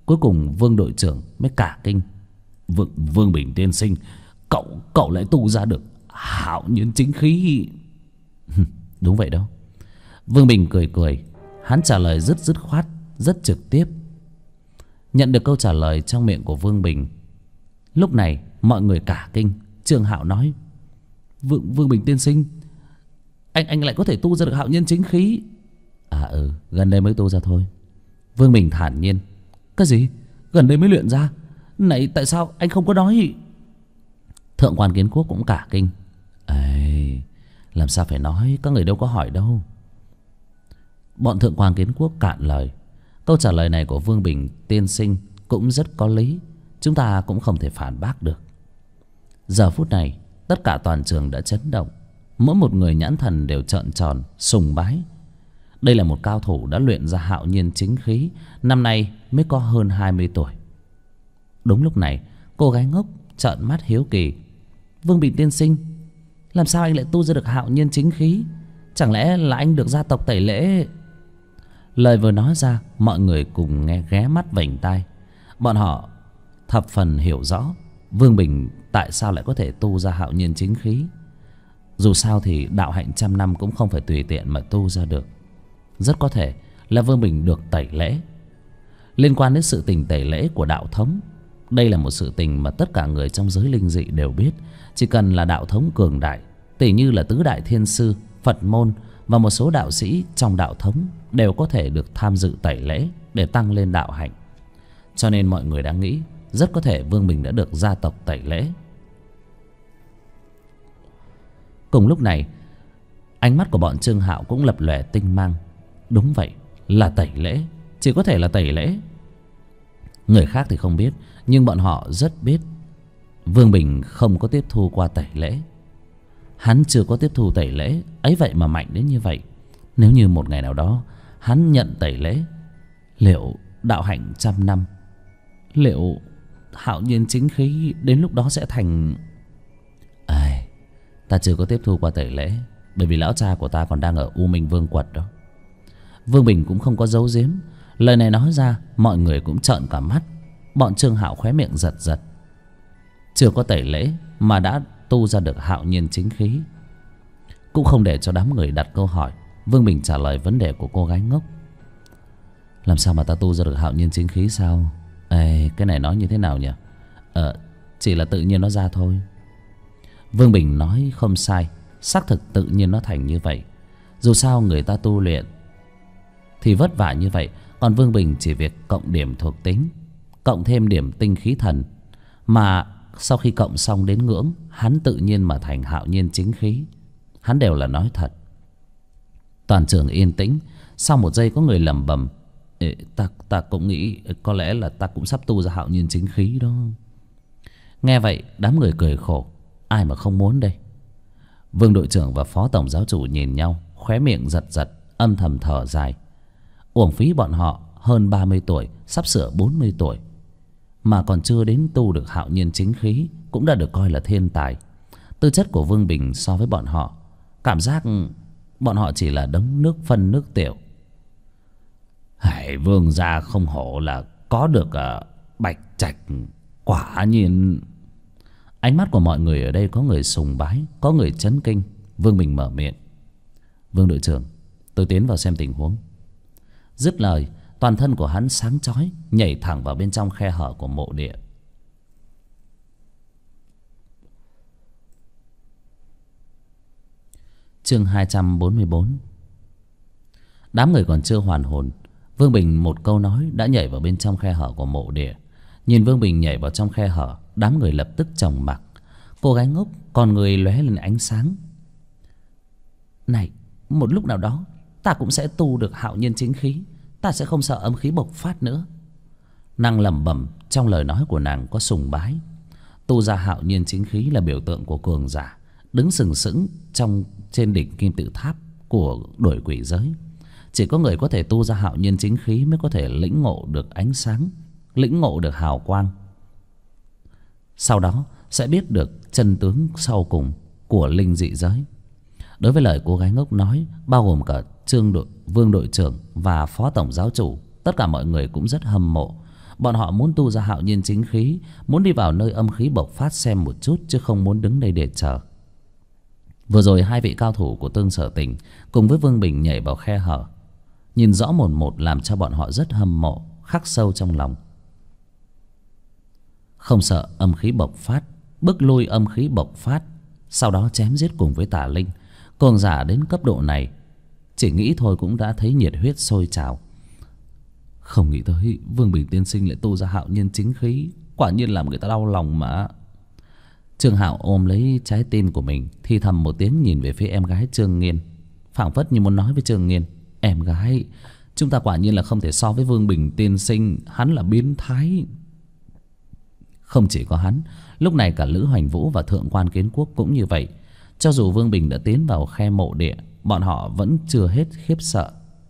Cuối cùng Vương đội trưởng mới cả kinh. Vương Bình tiên sinh, cậu lại tu ra được hạo nhiên chính khí. Đúng vậy đó. Vương Bình cười cười. Hắn trả lời rất dứt khoát, rất trực tiếp. Nhận được câu trả lời trong miệng của Vương Bình, lúc này mọi người cả kinh. Trương Hạo nói: Vương Bình tiên sinh, anh lại có thể tu ra được hạo nhiên chính khí? Gần đây mới tu ra thôi. Vương Bình thản nhiên. Cái gì? Gần đây mới luyện ra? Này, tại sao anh không có nói? Thượng quan Kiến Quốc cũng cả kinh. Làm sao phải nói, các người đâu có hỏi đâu. Bọn thượng quan Kiến Quốc cạn lời. Câu trả lời này của Vương Bình tiên sinh cũng rất có lý, chúng ta cũng không thể phản bác được. Giờ phút này tất cả toàn trường đã chấn động. Mỗi một người nhãn thần đều trợn tròn sùng bái. Đây là một cao thủ đã luyện ra hạo nhiên chính khí, năm nay mới có hơn 20 tuổi. Đúng lúc này cô gái ngốc trợn mắt hiếu kỳ. Vương Bình tiên sinh, làm sao anh lại tu ra được hạo nhiên chính khí? Chẳng lẽ là anh được gia tộc tẩy lễ? Lời vừa nói ra, mọi người cùng nghe ghé mắt vểnh tai. Bọn họ thập phần hiểu rõ Vương Bình tại sao lại có thể tu ra hạo nhiên chính khí. Dù sao thì đạo hạnh trăm năm cũng không phải tùy tiện mà tu ra được. Rất có thể là Vương Bình được tẩy lễ. Liên quan đến sự tình tẩy lễ của đạo thống, đây là một sự tình mà tất cả người trong giới linh dị đều biết. Chỉ cần là đạo thống cường đại, tỉ như là tứ đại thiên sư, Phật môn và một số đạo sĩ trong đạo thống đều có thể được tham dự tẩy lễ để tăng lên đạo hạnh. Cho nên mọi người đã nghĩ rất có thể Vương Bình đã được gia tộc tẩy lễ. Cùng lúc này, ánh mắt của bọn Trương Hạo cũng lập lòe tinh mang. Đúng vậy, là tẩy lễ, chỉ có thể là tẩy lễ. Người khác thì không biết, nhưng bọn họ rất biết Vương Bình không có tiếp thu qua tẩy lễ. Hắn chưa có tiếp thu tẩy lễ, ấy vậy mà mạnh đến như vậy. Nếu như một ngày nào đó hắn nhận tẩy lễ, liệu đạo hạnh trăm năm, liệu hạo nhiên chính khí đến lúc đó sẽ thành... Ta chưa có tiếp thu qua tẩy lễ, bởi vì lão cha của ta còn đang ở U Minh Vương quật đó. Vương Bình cũng không có giấu giếm. Lời này nói ra, mọi người cũng trợn cả mắt. Bọn Trương Hạo khóe miệng giật giật. Chưa có tẩy lễ mà đã tu ra được hạo nhiên chính khí. Cũng không để cho đám người đặt câu hỏi, Vương Bình trả lời vấn đề của cô gái ngốc. Làm sao mà ta tu ra được hạo nhiên chính khí sao? Cái này nói như thế nào nhỉ? Chỉ là tự nhiên nó ra thôi. Vương Bình nói không sai, xác thực tự nhiên nó thành như vậy. Dù sao người ta tu luyện thì vất vả như vậy, còn Vương Bình chỉ việc cộng điểm thuộc tính, cộng thêm điểm tinh khí thần, mà sau khi cộng xong đến ngưỡng, hắn tự nhiên mà thành hạo nhiên chính khí. Hắn đều là nói thật. Toàn trường yên tĩnh. Sau một giây có người lẩm bẩm: Ta cũng nghĩ có lẽ là ta cũng sắp tu ra hạo nhiên chính khí đó. Nghe vậy đám người cười khổ. Ai mà không muốn đây. Vương đội trưởng và phó tổng giáo chủ nhìn nhau, khóe miệng giật giật, âm thầm thở dài. Uổng phí bọn họ hơn 30 tuổi, sắp sửa 40 tuổi mà còn chưa đến tu được hạo nhiên chính khí, cũng đã được coi là thiên tài. Tư chất của Vương Bình so với bọn họ, cảm giác bọn họ chỉ là đống nước phân nước tiểu. Vương gia không hổ là có được bạch trạch, quả nhiên. Ánh mắt của mọi người ở đây có người sùng bái, có người chấn kinh. Vương Bình mở miệng: Vương đội trưởng, tôi tiến vào xem tình huống. Dứt lời, toàn thân của hắn sáng chói, nhảy thẳng vào bên trong khe hở của mộ địa. Chương 244. Đám người còn chưa hoàn hồn, Vương Bình một câu nói đã nhảy vào bên trong khe hở của mộ địa. Nhìn Vương Bình nhảy vào trong khe hở, đám người lập tức tròng mặc. Cô gái ngốc con người lóe lên ánh sáng. Này, một lúc nào đó ta cũng sẽ tu được hạo nhiên chính khí, ta sẽ không sợ âm khí bộc phát nữa. Nàng lẩm bẩm, trong lời nói của nàng có sùng bái. Tu ra hạo nhiên chính khí là biểu tượng của cường giả, đứng sừng sững trên đỉnh kim tự tháp của đuổi quỷ giới. Chỉ có người có thể tu ra hạo nhiên chính khí mới có thể lĩnh ngộ được ánh sáng, lĩnh ngộ được hào quang. Sau đó sẽ biết được chân tướng sau cùng của linh dị giới. Đối với lời cô gái ngốc nói, bao gồm cả Vương đội trưởng và phó tổng giáo chủ, tất cả mọi người cũng rất hâm mộ. Bọn họ muốn tu ra hạo nhiên chính khí, muốn đi vào nơi âm khí bộc phát xem một chút, chứ không muốn đứng đây để chờ. Vừa rồi hai vị cao thủ của Tương Sở Tình cùng với Vương Bình nhảy vào khe hở, nhìn rõ mồn một, làm cho bọn họ rất hâm mộ, khắc sâu trong lòng. Không sợ âm khí bộc phát, bước lui âm khí bộc phát, sau đó chém giết cùng với Tà Linh. Cường giả đến cấp độ này, chỉ nghĩ thôi cũng đã thấy nhiệt huyết sôi trào. Không nghĩ tới Vương Bình tiên sinh lại tu ra hạo nhiên chính khí, quả nhiên làm người ta đau lòng mà. Trương Hạo ôm lấy trái tim của mình, thì thầm một tiếng nhìn về phía em gái Trương Nghiên, phảng phất như muốn nói với Trương Nghiên: em gái, chúng ta quả nhiên là không thể so với Vương Bình tiên sinh, hắn là biến thái. Không chỉ có hắn, lúc này cả Lữ Hoành Vũ và Thượng quan Kiến Quốc cũng như vậy. Cho dù Vương Bình đã tiến vào khe mộ địa, bọn họ vẫn chưa hết khiếp sợ.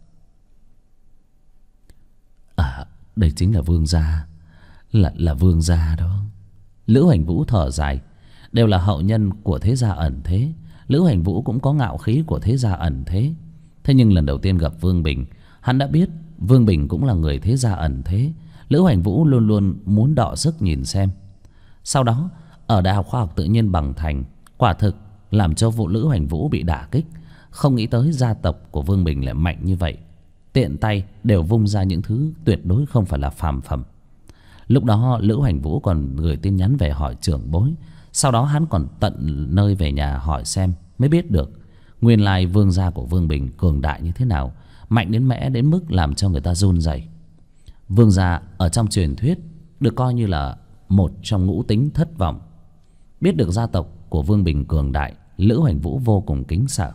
À, đây chính là Vương gia, là Vương gia đó. Lữ Hoành Vũ thở dài. Đều là hậu nhân của thế gia ẩn thế, Lữ Hoành Vũ cũng có ngạo khí của thế gia ẩn thế. Thế nhưng lần đầu tiên gặp Vương Bình, hắn đã biết Vương Bình cũng là người thế gia ẩn thế. Lữ Hoành Vũ luôn luôn muốn đọ sức nhìn xem. Sau đó ở Đại học Khoa học Tự nhiên Bằng Thành, quả thực làm cho vụ Lữ Hoành Vũ bị đả kích. Không nghĩ tới gia tộc của Vương Bình lại mạnh như vậy, tiện tay đều vung ra những thứ tuyệt đối không phải là phàm phẩm. Lúc đó Lữ Hoành Vũ còn gửi tin nhắn về hỏi trưởng bối. Sau đó hắn còn tận nơi về nhà hỏi xem, mới biết được nguyên lai vương gia của Vương Bình cường đại như thế nào, mạnh đến mẽ đến mức làm cho người ta run rẩy. Vương gia ở trong truyền thuyết được coi như là một trong ngũ tính thất vọng. Biết được gia tộc của Vương Bình cường đại, Lữ Hoành Vũ vô cùng kính sợ.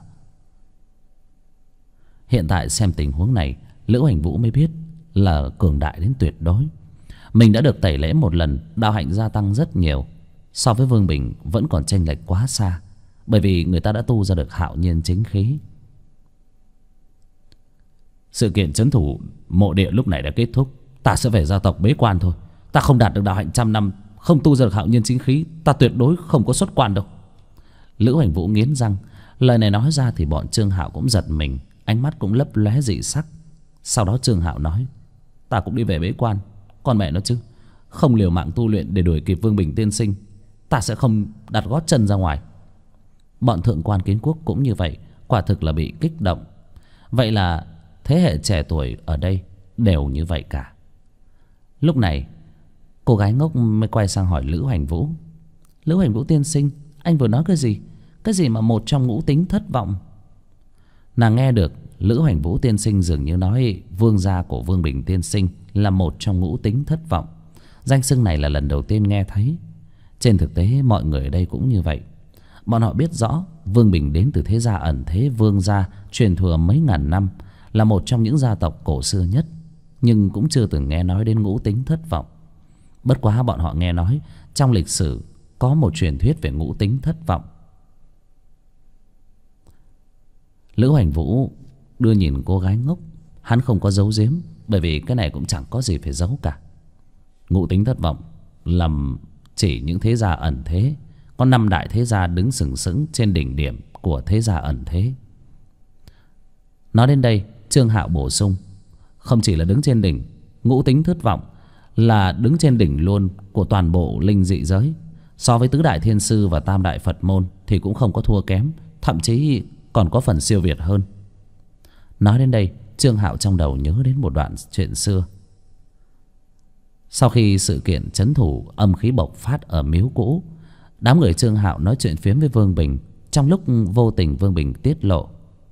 Hiện tại xem tình huống này, Lữ Hoành Vũ mới biết là cường đại đến tuyệt đối. Mình đã được tẩy lễ một lần, đạo hạnh gia tăng rất nhiều. So với Vương Bình vẫn còn chênh lệch quá xa, bởi vì người ta đã tu ra được hạo nhiên chính khí. Sự kiện trấn thủ mộ địa lúc này đã kết thúc. Ta sẽ về gia tộc bế quan thôi. Ta không đạt được đạo hạnh 100 năm, không tu ra được hạo nhiên chính khí, ta tuyệt đối không có xuất quan đâu. Lữ Hoành Vũ nghiến răng. Lời này nói ra thì bọn Trương Hạo cũng giật mình, ánh mắt cũng lấp lóe dị sắc. Sau đó Trương Hạo nói: ta cũng đi về bế quan. Con mẹ nó chứ, không liều mạng tu luyện để đuổi kịp Vương Bình tiên sinh, ta sẽ không đặt gót chân ra ngoài. Bọn Thượng quan Kiến Quốc cũng như vậy, quả thực là bị kích động. Vậy là thế hệ trẻ tuổi ở đây đều như vậy cả. Lúc này cô gái ngốc mới quay sang hỏi Lữ Hoành Vũ: Lữ Hoành Vũ tiên sinh, anh vừa nói cái gì? Cái gì mà một trong ngũ tính thất vọng? Nàng nghe được Lữ Hoành Vũ tiên sinh dường như nói vương gia của Vương Bình tiên sinh là một trong ngũ tính thất vọng. Danh xưng này là lần đầu tiên nghe thấy. Trên thực tế mọi người ở đây cũng như vậy. Bọn họ biết rõ Vương Bình đến từ thế gia ẩn thế Vương gia, truyền thừa mấy ngàn năm, là một trong những gia tộc cổ xưa nhất, nhưng cũng chưa từng nghe nói đến ngũ tính thất vọng. Bất quá bọn họ nghe nói trong lịch sử có một truyền thuyết về ngũ tính thất vọng. Lữ Hoành Vũ đưa nhìn cô gái ngốc. Hắn không có giấu giếm, bởi vì cái này cũng chẳng có gì phải giấu cả. Ngũ tính thất vọng làm chỉ những thế gia ẩn thế. Có 5 đại thế gia đứng sừng sững trên đỉnh điểm của thế gia ẩn thế. Nói đến đây, Trương Hạo bổ sung: không chỉ là đứng trên đỉnh, ngũ tính thất vọng là đứng trên đỉnh luôn của toàn bộ linh dị giới. So với tứ đại thiên sư và tam đại Phật môn thì cũng không có thua kém, thậm chí còn có phần siêu việt hơn. Nói đến đây, Trương Hạo trong đầu nhớ đến một đoạn chuyện xưa. Sau khi sự kiện trấn thủ âm khí bộc phát ở miếu cũ, đám người Trương Hạo nói chuyện phiếm với Vương Bình. Trong lúc vô tình Vương Bình tiết lộ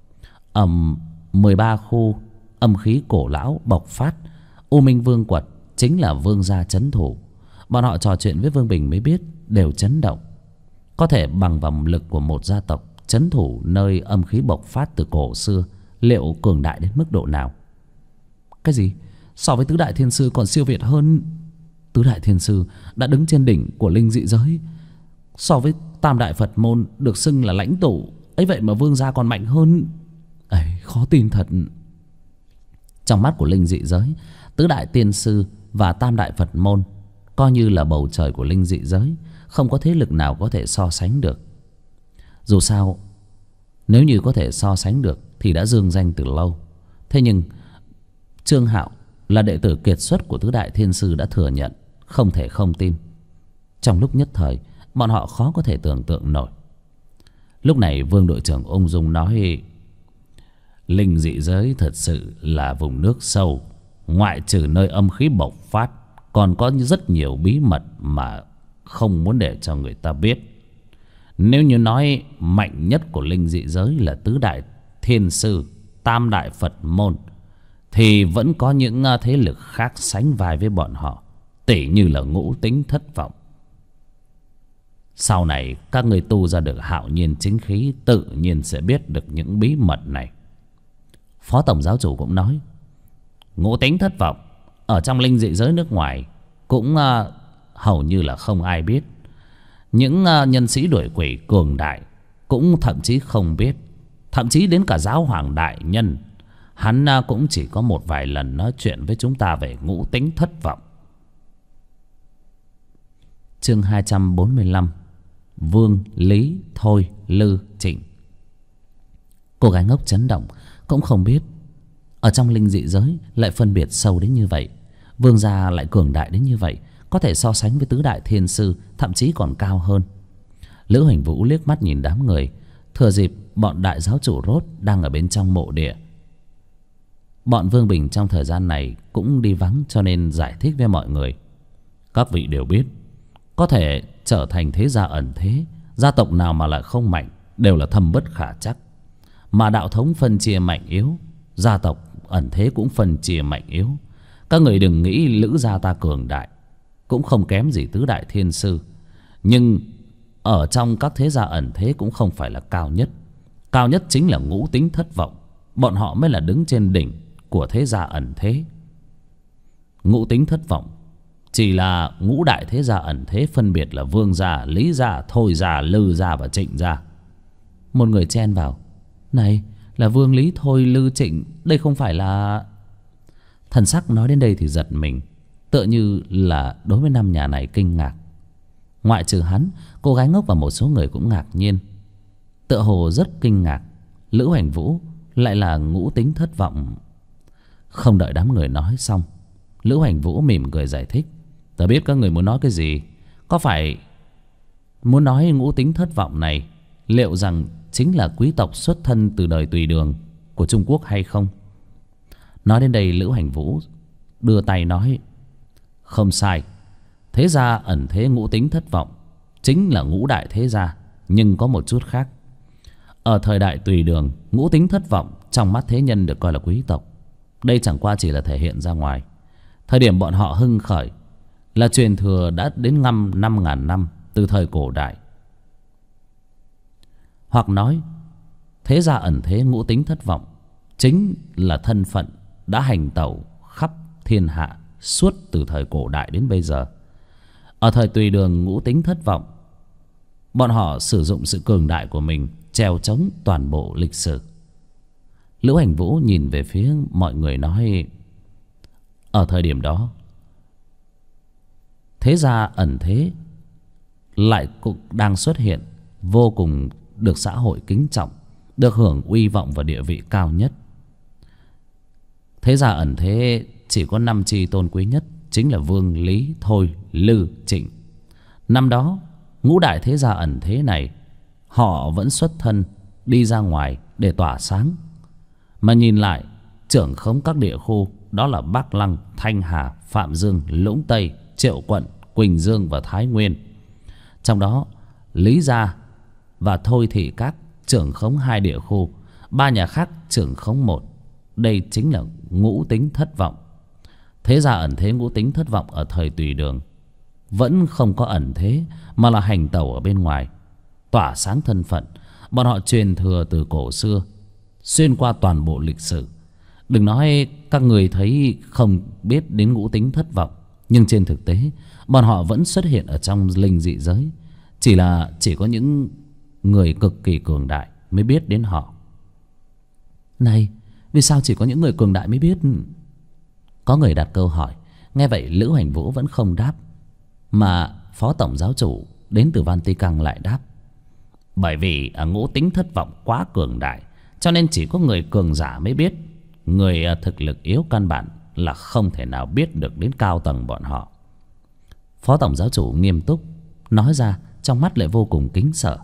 13 khu âm khí cổ lão bộc phát, U Minh Vương Quật chính là vương gia trấn thủ. Bọn họ trò chuyện với Vương Bình mới biết, đều chấn động. Có thể bằng vào lực của một gia tộc trấn thủ nơi âm khí bộc phát từ cổ xưa, liệu cường đại đến mức độ nào? Cái gì? So với tứ đại thiên sư còn siêu việt hơn? Tứ đại thiên sư đã đứng trên đỉnh của linh dị giới. So với tam đại Phật môn được xưng là lãnh tụ ấy, vậy mà vương gia còn mạnh hơn. Ấy, khó tin thật. Trong mắt của linh dị giới, tứ đại tiên sư và tam đại Phật môn coi như là bầu trời của linh dị giới, không có thế lực nào có thể so sánh được. Dù sao, nếu như có thể so sánh được thì đã dương danh từ lâu. Thế nhưng Trương Hạo là đệ tử kiệt xuất của tứ đại thiên sư đã thừa nhận, không thể không tin. Trong lúc nhất thời, bọn họ khó có thể tưởng tượng nổi. Lúc này Vương đội trưởng ung dung nói: linh dị giới thật sự là vùng nước sâu, ngoại trừ nơi âm khí bộc phát, còn có rất nhiều bí mật mà không muốn để cho người ta biết. Nếu như nói mạnh nhất của linh dị giới là tứ đại thiên sư, tam đại Phật môn, thì vẫn có những thế lực khác sánh vai với bọn họ, tỉ như là Ngũ Tính Thất Vọng. Sau này các người tu ra được hạo nhiên chính khí, tự nhiên sẽ biết được những bí mật này. Phó tổng giáo chủ cũng nói: Ngũ Tính Thất Vọng ở trong linh dị giới nước ngoài cũng hầu như là không ai biết. Những nhân sĩ đuổi quỷ cường đại cũng thậm chí không biết. Thậm chí đến cả giáo hoàng đại nhân, hắn cũng chỉ có một vài lần nói chuyện với chúng ta về Ngũ Tính Thất Vọng. Chương 245. Vương, Lý, Thôi, Lư, Trịnh. Cô gái ngốc chấn động, cũng không biết ở trong linh dị giới lại phân biệt sâu đến như vậy. Vương gia lại cường đại đến như vậy, có thể so sánh với tứ đại thiên sư, thậm chí còn cao hơn. Lữ Hoành Vũ liếc mắt nhìn đám người. Thừa dịp bọn đại giáo chủ Rốt đang ở bên trong mộ địa, bọn Vương Bình trong thời gian này cũng đi vắng, cho nên giải thích với mọi người: các vị đều biết, có thể trở thành thế gia ẩn thế, gia tộc nào mà lại không mạnh, đều là thâm bất khả trắc. Mà đạo thống phân chia mạnh yếu, gia tộc ẩn thế cũng phân chia mạnh yếu. Các người đừng nghĩ Lữ gia ta cường đại, cũng không kém gì tứ đại thiên sư, nhưng ở trong các thế gia ẩn thế cũng không phải là cao nhất. Cao nhất chính là Ngũ Tính Thất Vọng, bọn họ mới là đứng trên đỉnh của thế gia ẩn thế. Ngũ Tính Thất Vọng chỉ là ngũ đại thế gia ẩn thế, phân biệt là Vương gia, Lý gia, Thôi gia, Lư gia và Trịnh gia. Một người chen vào: này là Vương, Lý, Thôi, Lư, Trịnh, đây không phải là... Thần sắc nói đến đây thì giật mình, tựa như là đối với năm nhà này kinh ngạc. Ngoại trừ hắn, cô gái ngốc và một số người cũng ngạc nhiên, tựa hồ rất kinh ngạc. Lữ Hoành Vũ lại là Ngũ Tính Thất Vọng. Không đợi đám người nói xong, Lữ Hoành Vũ mỉm cười giải thích: ta biết các người muốn nói cái gì. Có phải muốn nói Ngũ Tính Thất Vọng này liệu rằng chính là quý tộc xuất thân từ đời Tùy Đường của Trung Quốc hay không? Nói đến đây, Lữ Hoành Vũ đưa tay nói: không sai, thế gia ẩn thế Ngũ Tính Thất Vọng chính là ngũ đại thế gia, nhưng có một chút khác. Ở thời đại Tùy Đường, Ngũ Tính Thất Vọng trong mắt thế nhân được coi là quý tộc. Đây chẳng qua chỉ là thể hiện ra ngoài. Thời điểm bọn họ hưng khởi là truyền thừa đã đến ngăm 5.000 năm từ thời cổ đại. Hoặc nói thế gia ẩn thế Ngũ Tính Thất Vọng chính là thân phận đã hành tẩu khắp thiên hạ suốt từ thời cổ đại đến bây giờ. Ở thời Tùy Đường, Ngũ Tính Thất Vọng, bọn họ sử dụng sự cường đại của mình trèo chống toàn bộ lịch sử. Lữ Hoành Vũ nhìn về phía mọi người nói: ở thời điểm đó, thế gia ẩn thế lại cũng đang xuất hiện, vô cùng được xã hội kính trọng, được hưởng uy vọng và địa vị cao nhất. Thế gia ẩn thế chỉ có 5 chi tôn quý nhất, chính là Vương, Lý, Thôi, Lư, Trịnh. Năm đó ngũ đại thế gia ẩn thế này, họ vẫn xuất thân đi ra ngoài để tỏa sáng. Mà nhìn lại, trưởng khống các địa khu đó là Bắc Lăng, Thanh Hà, Phạm Dương, Lũng Tây, Triệu Quận, Quỳnh Dương và Thái Nguyên. Trong đó Lý gia và Thôi thị các trưởng khống 2 địa khu, 3 nhà khác trưởng khống 1. Đây chính là Ngũ Tính Thất Vọng. Thế gia ẩn thế Ngũ Tính Thất Vọng ở thời Tùy Đường vẫn không có ẩn thế, mà là hành tẩu ở bên ngoài, tỏa sáng thân phận. Bọn họ truyền thừa từ cổ xưa, xuyên qua toàn bộ lịch sử. Đừng nói các người thấy không biết đến Ngũ Tính Thất Vọng, nhưng trên thực tế bọn họ vẫn xuất hiện ở trong linh dị giới. Chỉ có những người cực kỳ cường đại mới biết đến họ. Này, vì sao chỉ có những người cường đại mới biết? Có người đặt câu hỏi. Nghe vậy Lữ Hoành Vũ vẫn không đáp, mà Phó Tổng Giáo Chủ đến từ Vatican lại đáp: bởi vì Ngũ Tính Thất Vọng quá cường đại, cho nên chỉ có người cường giả mới biết. Người thực lực yếu căn bản là không thể nào biết được đến cao tầng bọn họ. Phó tổng giáo chủ nghiêm túc nói ra, trong mắt lại vô cùng kính sợ.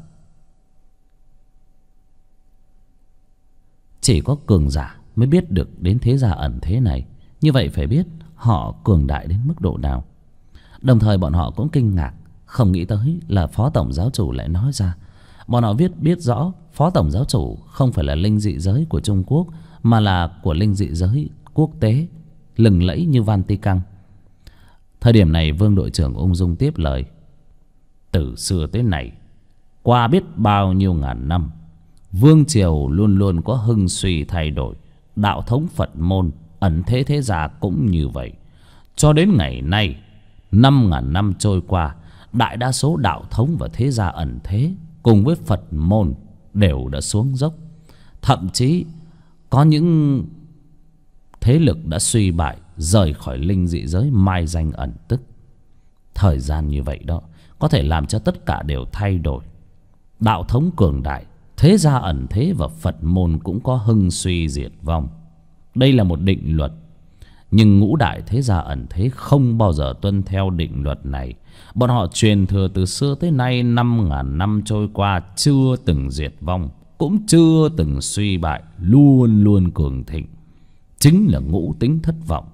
Chỉ có cường giả mới biết được đến thế gia ẩn thế này. Như vậy phải biết họ cường đại đến mức độ nào. Đồng thời bọn họ cũng kinh ngạc, không nghĩ tới là phó tổng giáo chủ lại nói ra. Bọn họ biết rõ phó tổng giáo chủ không phải là linh dị giới của Trung Quốc, mà là của linh dị giới quốc tế lừng lẫy như Vatican. Thời điểm này Vương đội trưởng ung dung tiếp lời. Từ xưa tới nay, qua biết bao nhiêu ngàn năm, vương triều luôn luôn có hưng suy thay đổi. Đạo thống Phật môn ẩn thế thế gia cũng như vậy. Cho đến ngày nay, 5.000 năm trôi qua, đại đa số đạo thống và thế gia ẩn thế cùng với Phật môn đều đã xuống dốc. Thậm chí có những thế lực đã suy bại, rời khỏi linh dị giới mai danh ẩn tích. Thời gian như vậy đó có thể làm cho tất cả đều thay đổi. Đạo thống cường đại, thế gia ẩn thế và Phật môn cũng có hưng suy diệt vong. Đây là một định luật. Nhưng ngũ đại thế gia ẩn thế không bao giờ tuân theo định luật này. Bọn họ truyền thừa từ xưa tới nay, 5.000 năm trôi qua chưa từng diệt vong, cũng chưa từng suy bại, luôn luôn cường thịnh. Chính là ngũ tính thất vọng.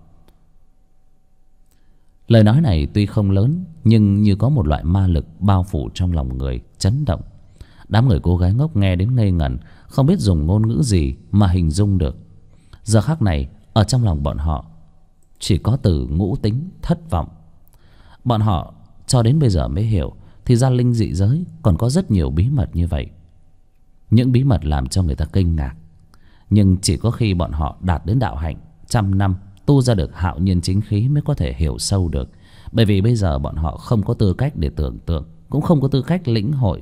Lời nói này tuy không lớn, nhưng như có một loại ma lực bao phủ trong lòng người, chấn động. Đám người cô gái ngốc nghe đến ngây ngẩn, không biết dùng ngôn ngữ gì mà hình dung được. Giờ khắc này ở trong lòng bọn họ chỉ có từ ngũ tính thất vọng. Bọn họ cho đến bây giờ mới hiểu, thì ra linh dị giới còn có rất nhiều bí mật như vậy. Những bí mật làm cho người ta kinh ngạc. Nhưng chỉ có khi bọn họ đạt đến đạo hạnh 100 năm, tu ra được hạo nhiên chính khí mới có thể hiểu sâu được. Bởi vì bây giờ bọn họ không có tư cách để tưởng tượng, cũng không có tư cách lĩnh hội.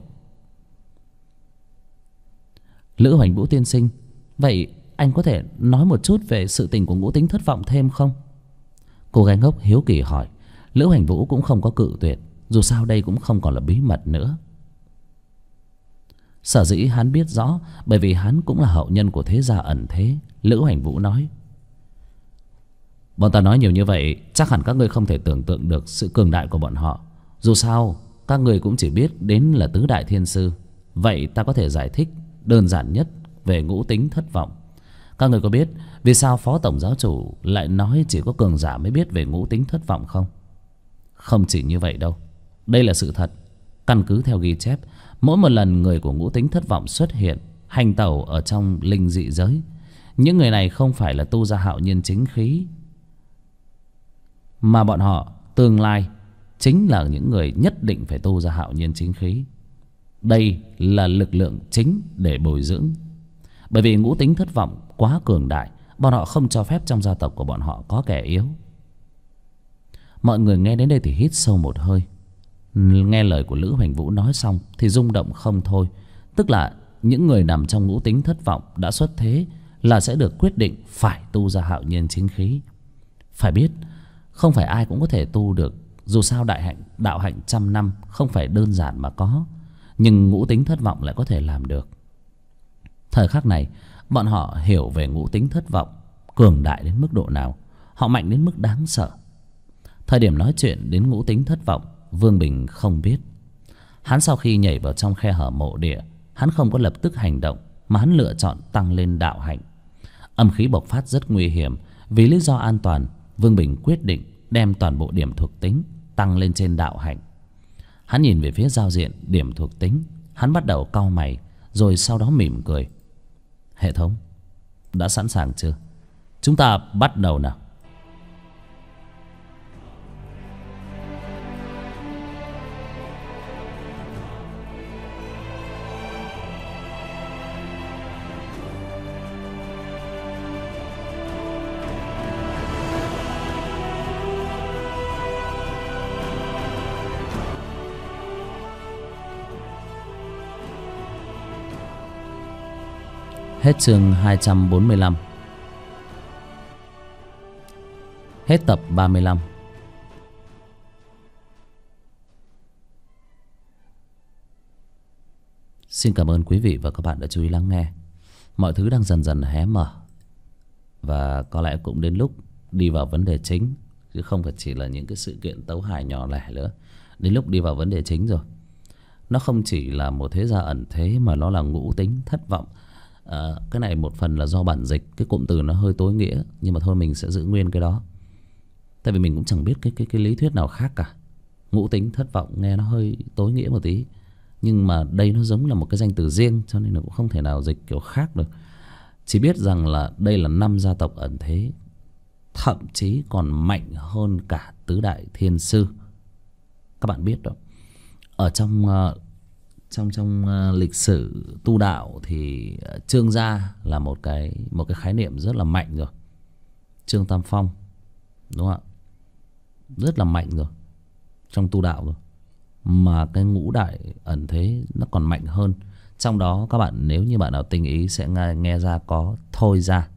Lữ Hoành Vũ tiên sinh, vậy anh có thể nói một chút về sự tình của ngũ tính thất vọng thêm không? Cô gái ngốc hiếu kỳ hỏi. Lữ Hoành Vũ cũng không có cự tuyệt, dù sao đây cũng không còn là bí mật nữa. Sở dĩ hắn biết rõ bởi vì hắn cũng là hậu nhân của thế gia ẩn thế. Lữ Hoành Vũ nói. Bọn ta nói nhiều như vậy, chắc hẳn các ngươi không thể tưởng tượng được sự cường đại của bọn họ. Dù sao các ngươi cũng chỉ biết đến là tứ đại thiên sư. Vậy ta có thể giải thích đơn giản nhất về ngũ tính thất vọng. Các ngươi có biết vì sao phó tổng giáo chủ lại nói chỉ có cường giả mới biết về ngũ tính thất vọng không? Không chỉ như vậy đâu. Đây là sự thật. Căn cứ theo ghi chép, mỗi một lần người của ngũ tính thất vọng xuất hiện hành tẩu ở trong linh dị giới, những người này không phải là tu ra hạo nhiên chính khí, mà bọn họ tương lai chính là những người nhất định phải tu ra hạo nhiên chính khí. Đây là lực lượng chính để bồi dưỡng. Bởi vì ngũ tính thất vọng quá cường đại, bọn họ không cho phép trong gia tộc của bọn họ có kẻ yếu. Mọi người nghe đến đây thì hít sâu một hơi. Nghe lời của Lữ Hoành Vũ nói xong thì rung động không thôi. Tức là những người nằm trong ngũ tính thất vọng đã xuất thế là sẽ được quyết định phải tu ra hạo nhiên chính khí. Phải biết không phải ai cũng có thể tu được. Dù sao đạo hạnh 100 năm không phải đơn giản mà có. Nhưng ngũ tính thất vọng lại có thể làm được. Thời khắc này bọn họ hiểu về ngũ tính thất vọng cường đại đến mức độ nào. Họ mạnh đến mức đáng sợ. Thời điểm nói chuyện đến ngũ tính thất vọng, Vương Bình không biết. Hắn sau khi nhảy vào trong khe hở mộ địa, hắn không có lập tức hành động, mà hắn lựa chọn tăng lên đạo hạnh. Âm khí bộc phát rất nguy hiểm. Vì lý do an toàn, Vương Bình quyết định đem toàn bộ điểm thuộc tính tăng lên trên đạo hạnh. Hắn nhìn về phía giao diện điểm thuộc tính. Hắn bắt đầu cau mày, rồi sau đó mỉm cười. Hệ thống đã sẵn sàng chưa? Chúng ta bắt đầu nào. Hết chương 245. Hết tập 35. Xin cảm ơn quý vị và các bạn đã chú ý lắng nghe. Mọi thứ đang dần dần hé mở, và có lẽ cũng đến lúc đi vào vấn đề chính, chứ không phải chỉ là những cái sự kiện tấu hài nhỏ lẻ nữa. Đến lúc đi vào vấn đề chính rồi, nó không chỉ là một thế gia ẩn thế mà nó là ngũ tính thất vọng. Cái này một phần là do bản dịch, cái cụm từ nó hơi tối nghĩa, nhưng mà thôi mình sẽ giữ nguyên cái đó. Tại vì mình cũng chẳng biết cái lý thuyết nào khác cả. Ngũ tính thất vọng nghe nó hơi tối nghĩa một tí, nhưng mà đây nó giống là một cái danh từ riêng, cho nên là cũng không thể nào dịch kiểu khác được. Chỉ biết rằng là đây là 5 gia tộc ẩn thế, thậm chí còn mạnh hơn cả tứ đại thiên sư. Các bạn biết đó, ở trong lịch sử tu đạo thì Trương gia là một cái khái niệm rất là mạnh rồi. Trương Tam Phong, đúng không ạ? Rất là mạnh rồi trong tu đạo rồi. Mà cái ngũ đại ẩn thế nó còn mạnh hơn. Trong đó các bạn, nếu như bạn nào tinh ý sẽ nghe ra có Thôi gia.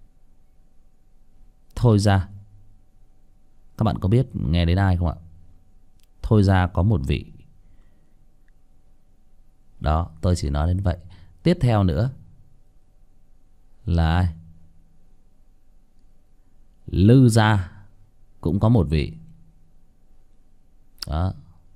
Thôi gia, các bạn có biết nghe đến ai không ạ? Thôi gia có một vị. Đó, tôi chỉ nói đến vậy. Tiếp theo nữa là ai? Lư gia cũng có một vị. Đó.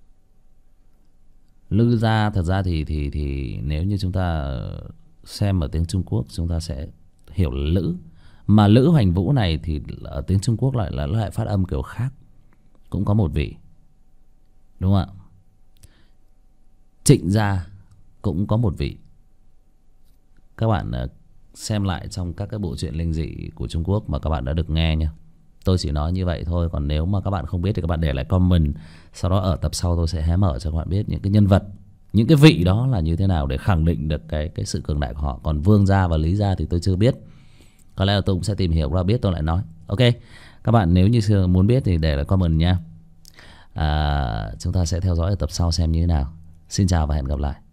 Lư gia thật ra thì nếu như chúng ta xem ở tiếng Trung Quốc, chúng ta sẽ hiểu là Lữ. Mà Lữ Hoành Vũ này thì ở tiếng Trung Quốc lại phát âm kiểu khác. Cũng có một vị, đúng không ạ? Trịnh gia cũng có một vị. Các bạn xem lại trong các cái bộ truyện linh dị của Trung Quốc mà các bạn đã được nghe nha. Tôi chỉ nói như vậy thôi. Còn nếu mà các bạn không biết thì các bạn để lại comment. Sau đó ở tập sau tôi sẽ hé mở cho các bạn biết những cái nhân vật, những cái vị đó là như thế nào, để khẳng định được cái sự cường đại của họ. Còn Vương gia và Lý gia thì tôi chưa biết. Có lẽ là tôi cũng sẽ tìm hiểu và biết tôi lại nói. Ok, các bạn nếu như muốn biết thì để lại comment nha. Chúng ta sẽ theo dõi ở tập sau xem như thế nào. Xin chào và hẹn gặp lại.